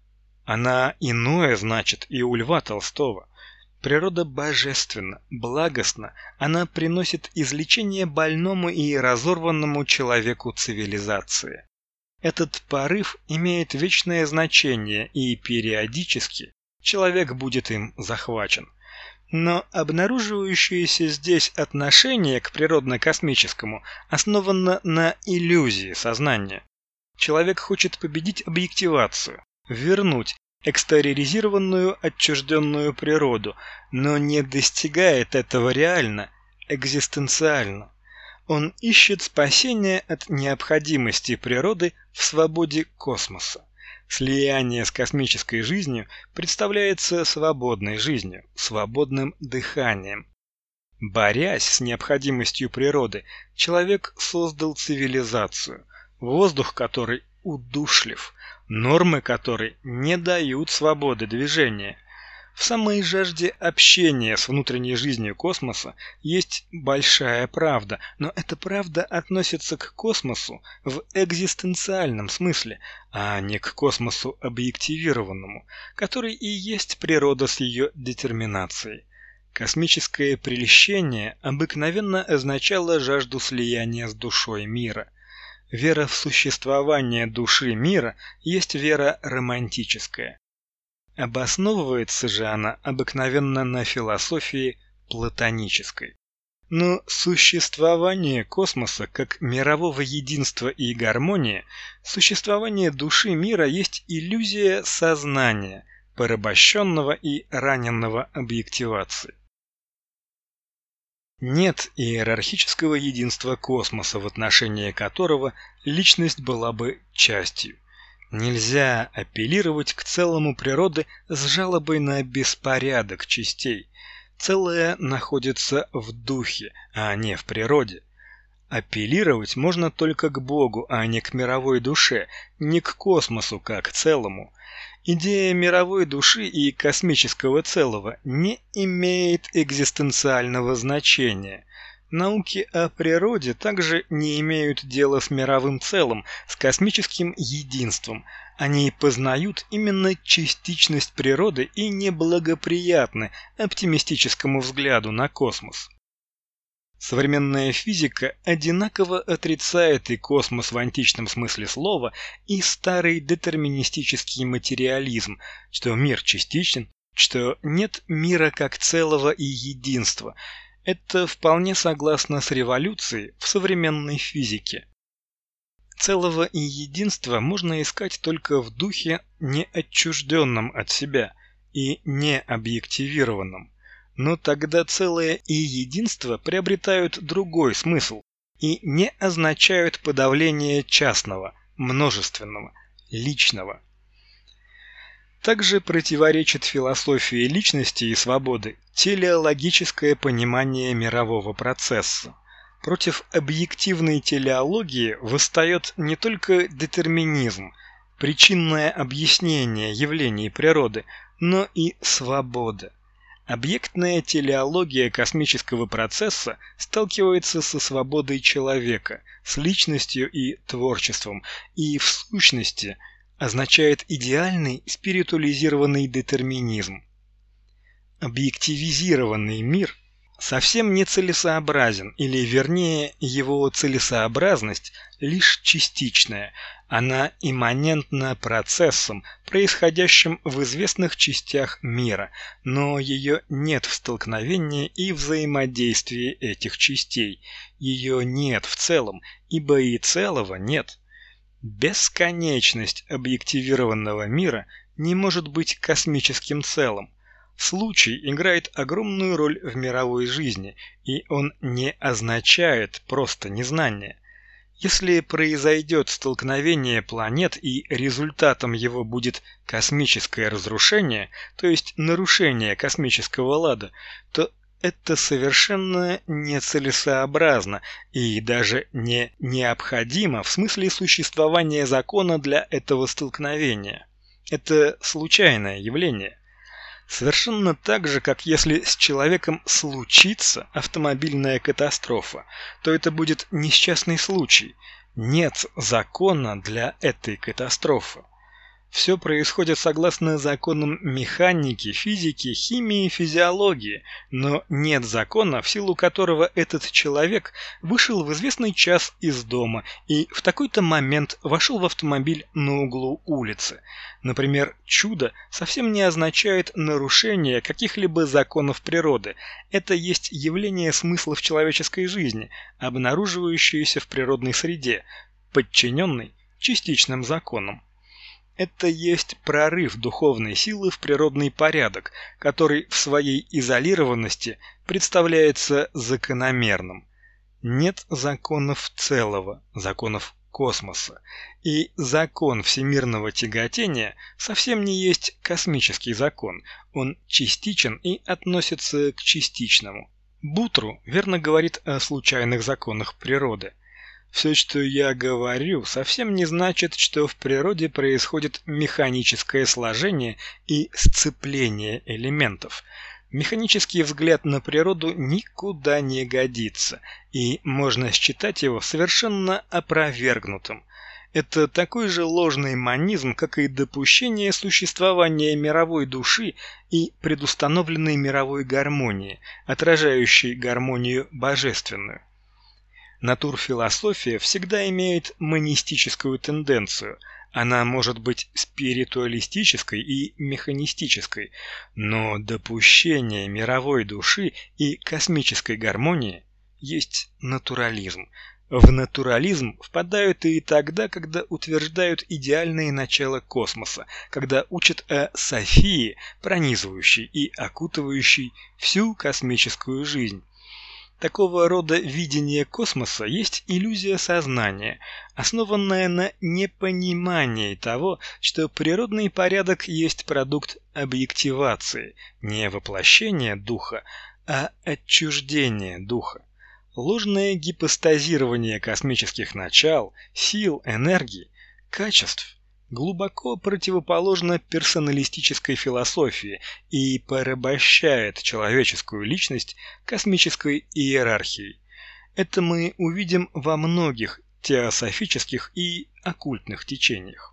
Она иное значит и у Льва Толстого. Природа божественна, благостна, она приносит излечение больному и разорванному человеку цивилизации. Этот порыв имеет вечное значение, и периодически человек будет им захвачен. Но обнаруживающееся здесь отношение к природно-космическому основано на иллюзии сознания. Человек хочет победить объективацию, вернуть экстериоризированную отчужденную природу, но не достигает этого реально, экзистенциально. Он ищет спасения от необходимости природы в свободе космоса. Слияние с космической жизнью представляется свободной жизнью, свободным дыханием. Борясь с необходимостью природы, человек создал цивилизацию, воздух которой удушлив, нормы которой не дают свободы движения. В самой жажде общения с внутренней жизнью космоса есть большая правда, но эта правда относится к космосу в экзистенциальном смысле, а не к космосу объективированному, который и есть природа с ее детерминацией. Космическое прельщение обыкновенно означало жажду слияния с душой мира. Вера в существование души мира есть вера романтическая. Обосновывается же она обыкновенно на философии платонической. Но существование космоса как мирового единства и гармонии, существование души мира есть иллюзия сознания, порабощенного и раненного объективацией. Нет иерархического единства космоса, в отношении которого личность была бы частью. Нельзя апеллировать к целому природы с жалобой на беспорядок частей. Целое находится в духе, а не в природе. Апеллировать можно только к Богу, а не к мировой душе, не к космосу как к целому. Идея мировой души и космического целого не имеет экзистенциального значения. Науки о природе также не имеют дела с мировым целым, с космическим единством. Они познают именно частичность природы и неблагоприятны оптимистическому взгляду на космос. Современная физика одинаково отрицает и космос в античном смысле слова, и старый детерминистический материализм, что мир частичен, что нет мира как целого и единства. Это вполне согласно с революцией в современной физике. Целого и единства можно искать только в духе, не отчужденном от себя и не объективированном. Но тогда целое и единство приобретают другой смысл и не означают подавление частного, множественного, личного. Также противоречит философии личности и свободы телеологическое понимание мирового процесса. Против объективной телеологии восстает не только детерминизм, причинное объяснение явлений природы, но и свобода. Объектная телеология космического процесса сталкивается со свободой человека, с личностью и творчеством, и в сущности означает идеальный спиритуализированный детерминизм. Объективизированный мир совсем не целесообразен, или вернее его целесообразность лишь частичная, Она имманентна процессам, происходящим в известных частях мира, но ее нет в столкновении и взаимодействии этих частей. Ее нет в целом, ибо и целого нет. Бесконечность объективированного мира не может быть космическим целым. Случай играет огромную роль в мировой жизни, и он не означает просто незнание. Если произойдет столкновение планет и результатом его будет космическое разрушение, то есть нарушение космического лада, то это совершенно нецелесообразно и даже не необходимо в смысле существования закона для этого столкновения. Это случайное явление. Совершенно так же, как если с человеком случится автомобильная катастрофа, то это будет несчастный случай. Нет закона для этой катастрофы. Все происходит согласно законам механики, физики, химии, физиологии, но нет закона, в силу которого этот человек вышел в известный час из дома и в такой-то момент вошел в автомобиль на углу улицы. Например, чудо совсем не означает нарушение каких-либо законов природы. Это есть явление смысла в человеческой жизни, обнаруживающееся в природной среде, подчиненной частичным законам. Это есть прорыв духовной силы в природный порядок, который в своей изолированности представляется закономерным. Нет законов целого, законов космоса, и закон всемирного тяготения совсем не есть космический закон, он частичен и относится к частичному. Бутру верно говорит о случайных законах природы. Все, что я говорю, совсем не значит, что в природе происходит механическое сложение и сцепление элементов. Механический взгляд на природу никуда не годится, и можно считать его совершенно опровергнутым. Это такой же ложный монизм, как и допущение существования мировой души и предустановленной мировой гармонии, отражающей гармонию божественную. Натурфилософия всегда имеет монистическую тенденцию. Она может быть спиритуалистической и механистической, но допущение мировой души и космической гармонии есть натурализм. В натурализм впадают и тогда, когда утверждают идеальные начала космоса, когда учат о Софии, пронизывающей и окутывающей всю космическую жизнь. Такого рода видение космоса есть иллюзия сознания, основанная на непонимании того, что природный порядок есть продукт объективации, не воплощения духа, а отчуждения духа. Ложное гипостазирование космических начал, сил, энергий, качеств глубоко противоположно персоналистической философии и порабощает человеческую личность космической иерархией. Это мы увидим во многих теософических и оккультных течениях.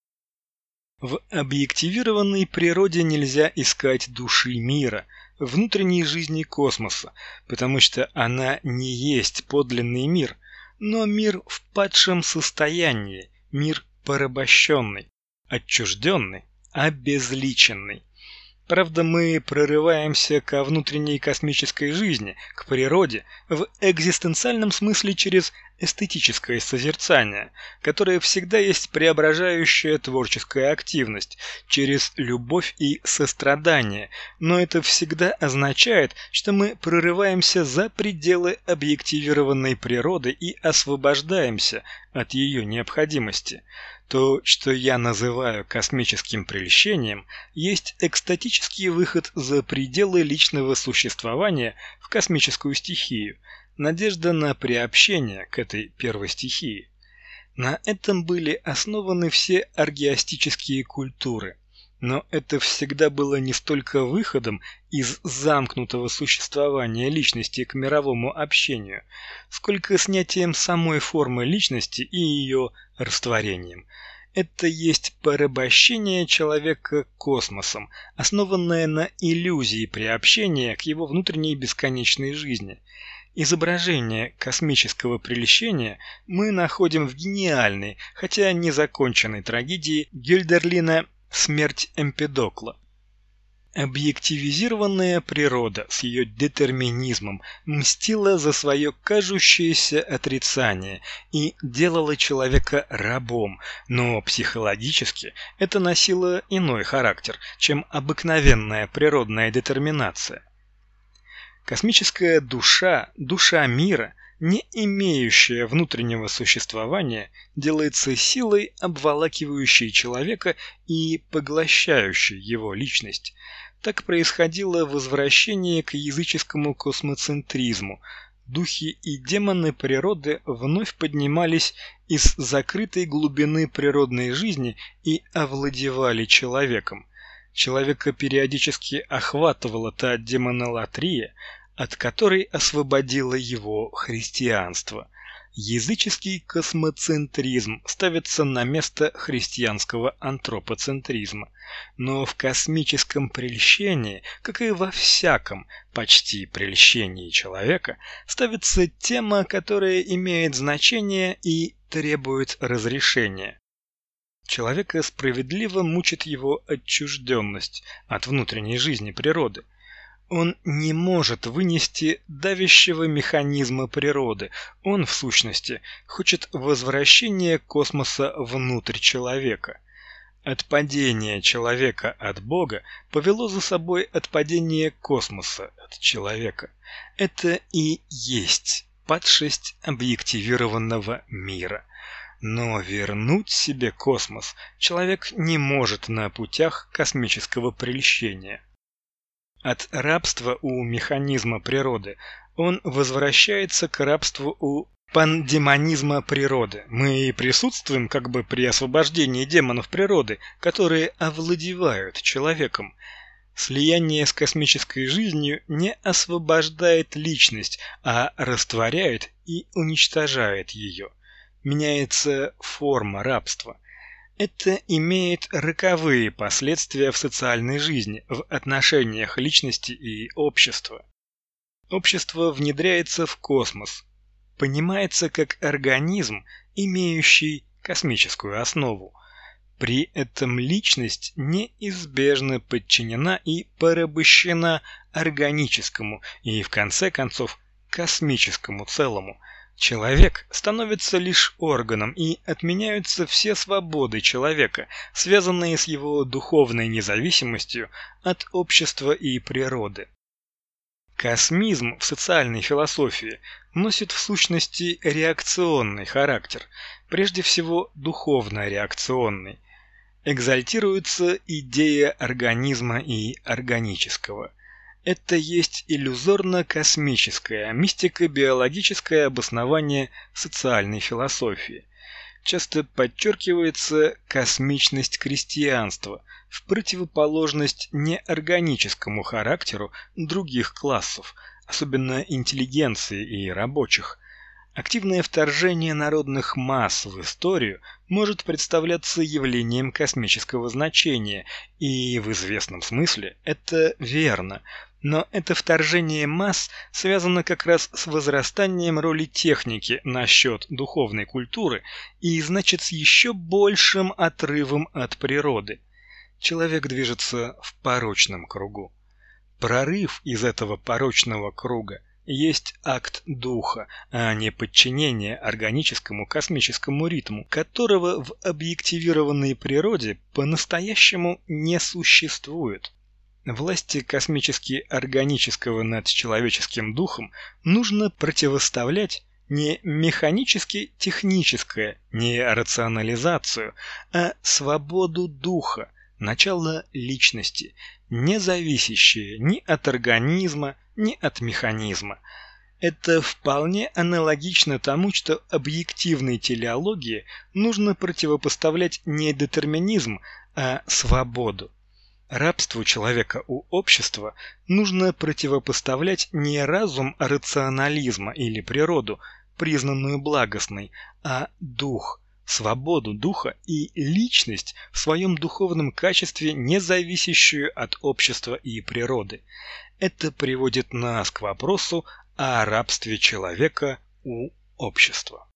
В объективированной природе нельзя искать души мира, внутренней жизни космоса, потому что она не есть подлинный мир, но мир в падшем состоянии, мир порабощенный, отчужденный, обезличенный. Правда, мы прорываемся ко внутренней космической жизни, к природе, в экзистенциальном смысле через эстетическое созерцание, которое всегда есть преображающая творческая активность, через любовь и сострадание, но это всегда означает, что мы прорываемся за пределы объективированной природы и освобождаемся от ее необходимости. То, что я называю космическим прельщением, есть экстатический выход за пределы личного существования в космическую стихию, надежда на приобщение к этой первой стихии. На этом были основаны все аргиастические культуры. Но это всегда было не столько выходом из замкнутого существования личности к мировому общению, сколько снятием самой формы личности и ее растворением. Это есть порабощение человека космосом, основанное на иллюзии приобщения к его внутренней бесконечной жизни. Изображение космического прельщения мы находим в гениальной, хотя незаконченной трагедии Гёльдерлина «Смерть Эмпедокла». Объективизированная природа с ее детерминизмом мстила за свое кажущееся отрицание и делала человека рабом, но психологически это носило иной характер, чем обыкновенная природная детерминация. Космическая душа, душа мира, не имеющая внутреннего существования, делается силой, обволакивающей человека и поглощающей его личность. Так происходило возвращение к языческому космоцентризму. Духи и демоны природы вновь поднимались из закрытой глубины природной жизни и овладевали человеком. Человека периодически охватывала та демонолатрия, от которой освободило его христианство. Языческий космоцентризм ставится на место христианского антропоцентризма. Но в космическом прельщении, как и во всяком почти прельщении человека, ставится тема, которая имеет значение и требует разрешения. Человека справедливо мучит его отчужденность от внутренней жизни природы. Он не может вынести давящего механизма природы. Он, в сущности, хочет возвращения космоса внутрь человека. Отпадение человека от Бога повело за собой отпадение космоса от человека. Это и есть падшесть объективированного мира. Но вернуть себе космос человек не может на путях космического прельщения. От рабства у механизма природы он возвращается к рабству у пандемонизма природы. Мы присутствуем как бы при освобождении демонов природы, которые овладевают человеком. Слияние с космической жизнью не освобождает личность, а растворяет и уничтожает ее. Меняется форма рабства. Это имеет роковые последствия в социальной жизни, в отношениях личности и общества. Общество внедряется в космос, понимается как организм, имеющий космическую основу. При этом личность неизбежно подчинена и порабощена органическому и, в конце концов, космическому целому. Человек становится лишь органом, и отменяются все свободы человека, связанные с его духовной независимостью от общества и природы. Космизм в социальной философии носит в сущности реакционный характер, прежде всего духовно-реакционный. Экзальтируется идея организма и органического. Это есть иллюзорно-космическое, мистико-биологическое обоснование социальной философии. Часто подчеркивается космичность крестьянства в противоположность неорганическому характеру других классов, особенно интеллигенции и рабочих. Активное вторжение народных масс в историю может представляться явлением космического значения, и в известном смысле это верно. Но это вторжение масс связано как раз с возрастанием роли техники насчет духовной культуры и значит с еще большим отрывом от природы. Человек движется в порочном кругу. Прорыв из этого порочного круга есть акт духа, а не подчинение органическому космическому ритму, которого в объективированной природе по-настоящему не существует. Власти космически-органического над человеческим духом нужно противоставлять не механически-техническое, не рационализацию, а свободу духа, начало личности, не зависящее ни от организма, ни от механизма. Это вполне аналогично тому, что объективной телеологии нужно противопоставлять не детерминизм, а свободу. Рабству человека у общества нужно противопоставлять не разум рационализма или природу, признанную благостной, а дух, свободу духа и личность в своем духовном качестве, не зависящую от общества и природы. Это приводит нас к вопросу о рабстве человека у общества.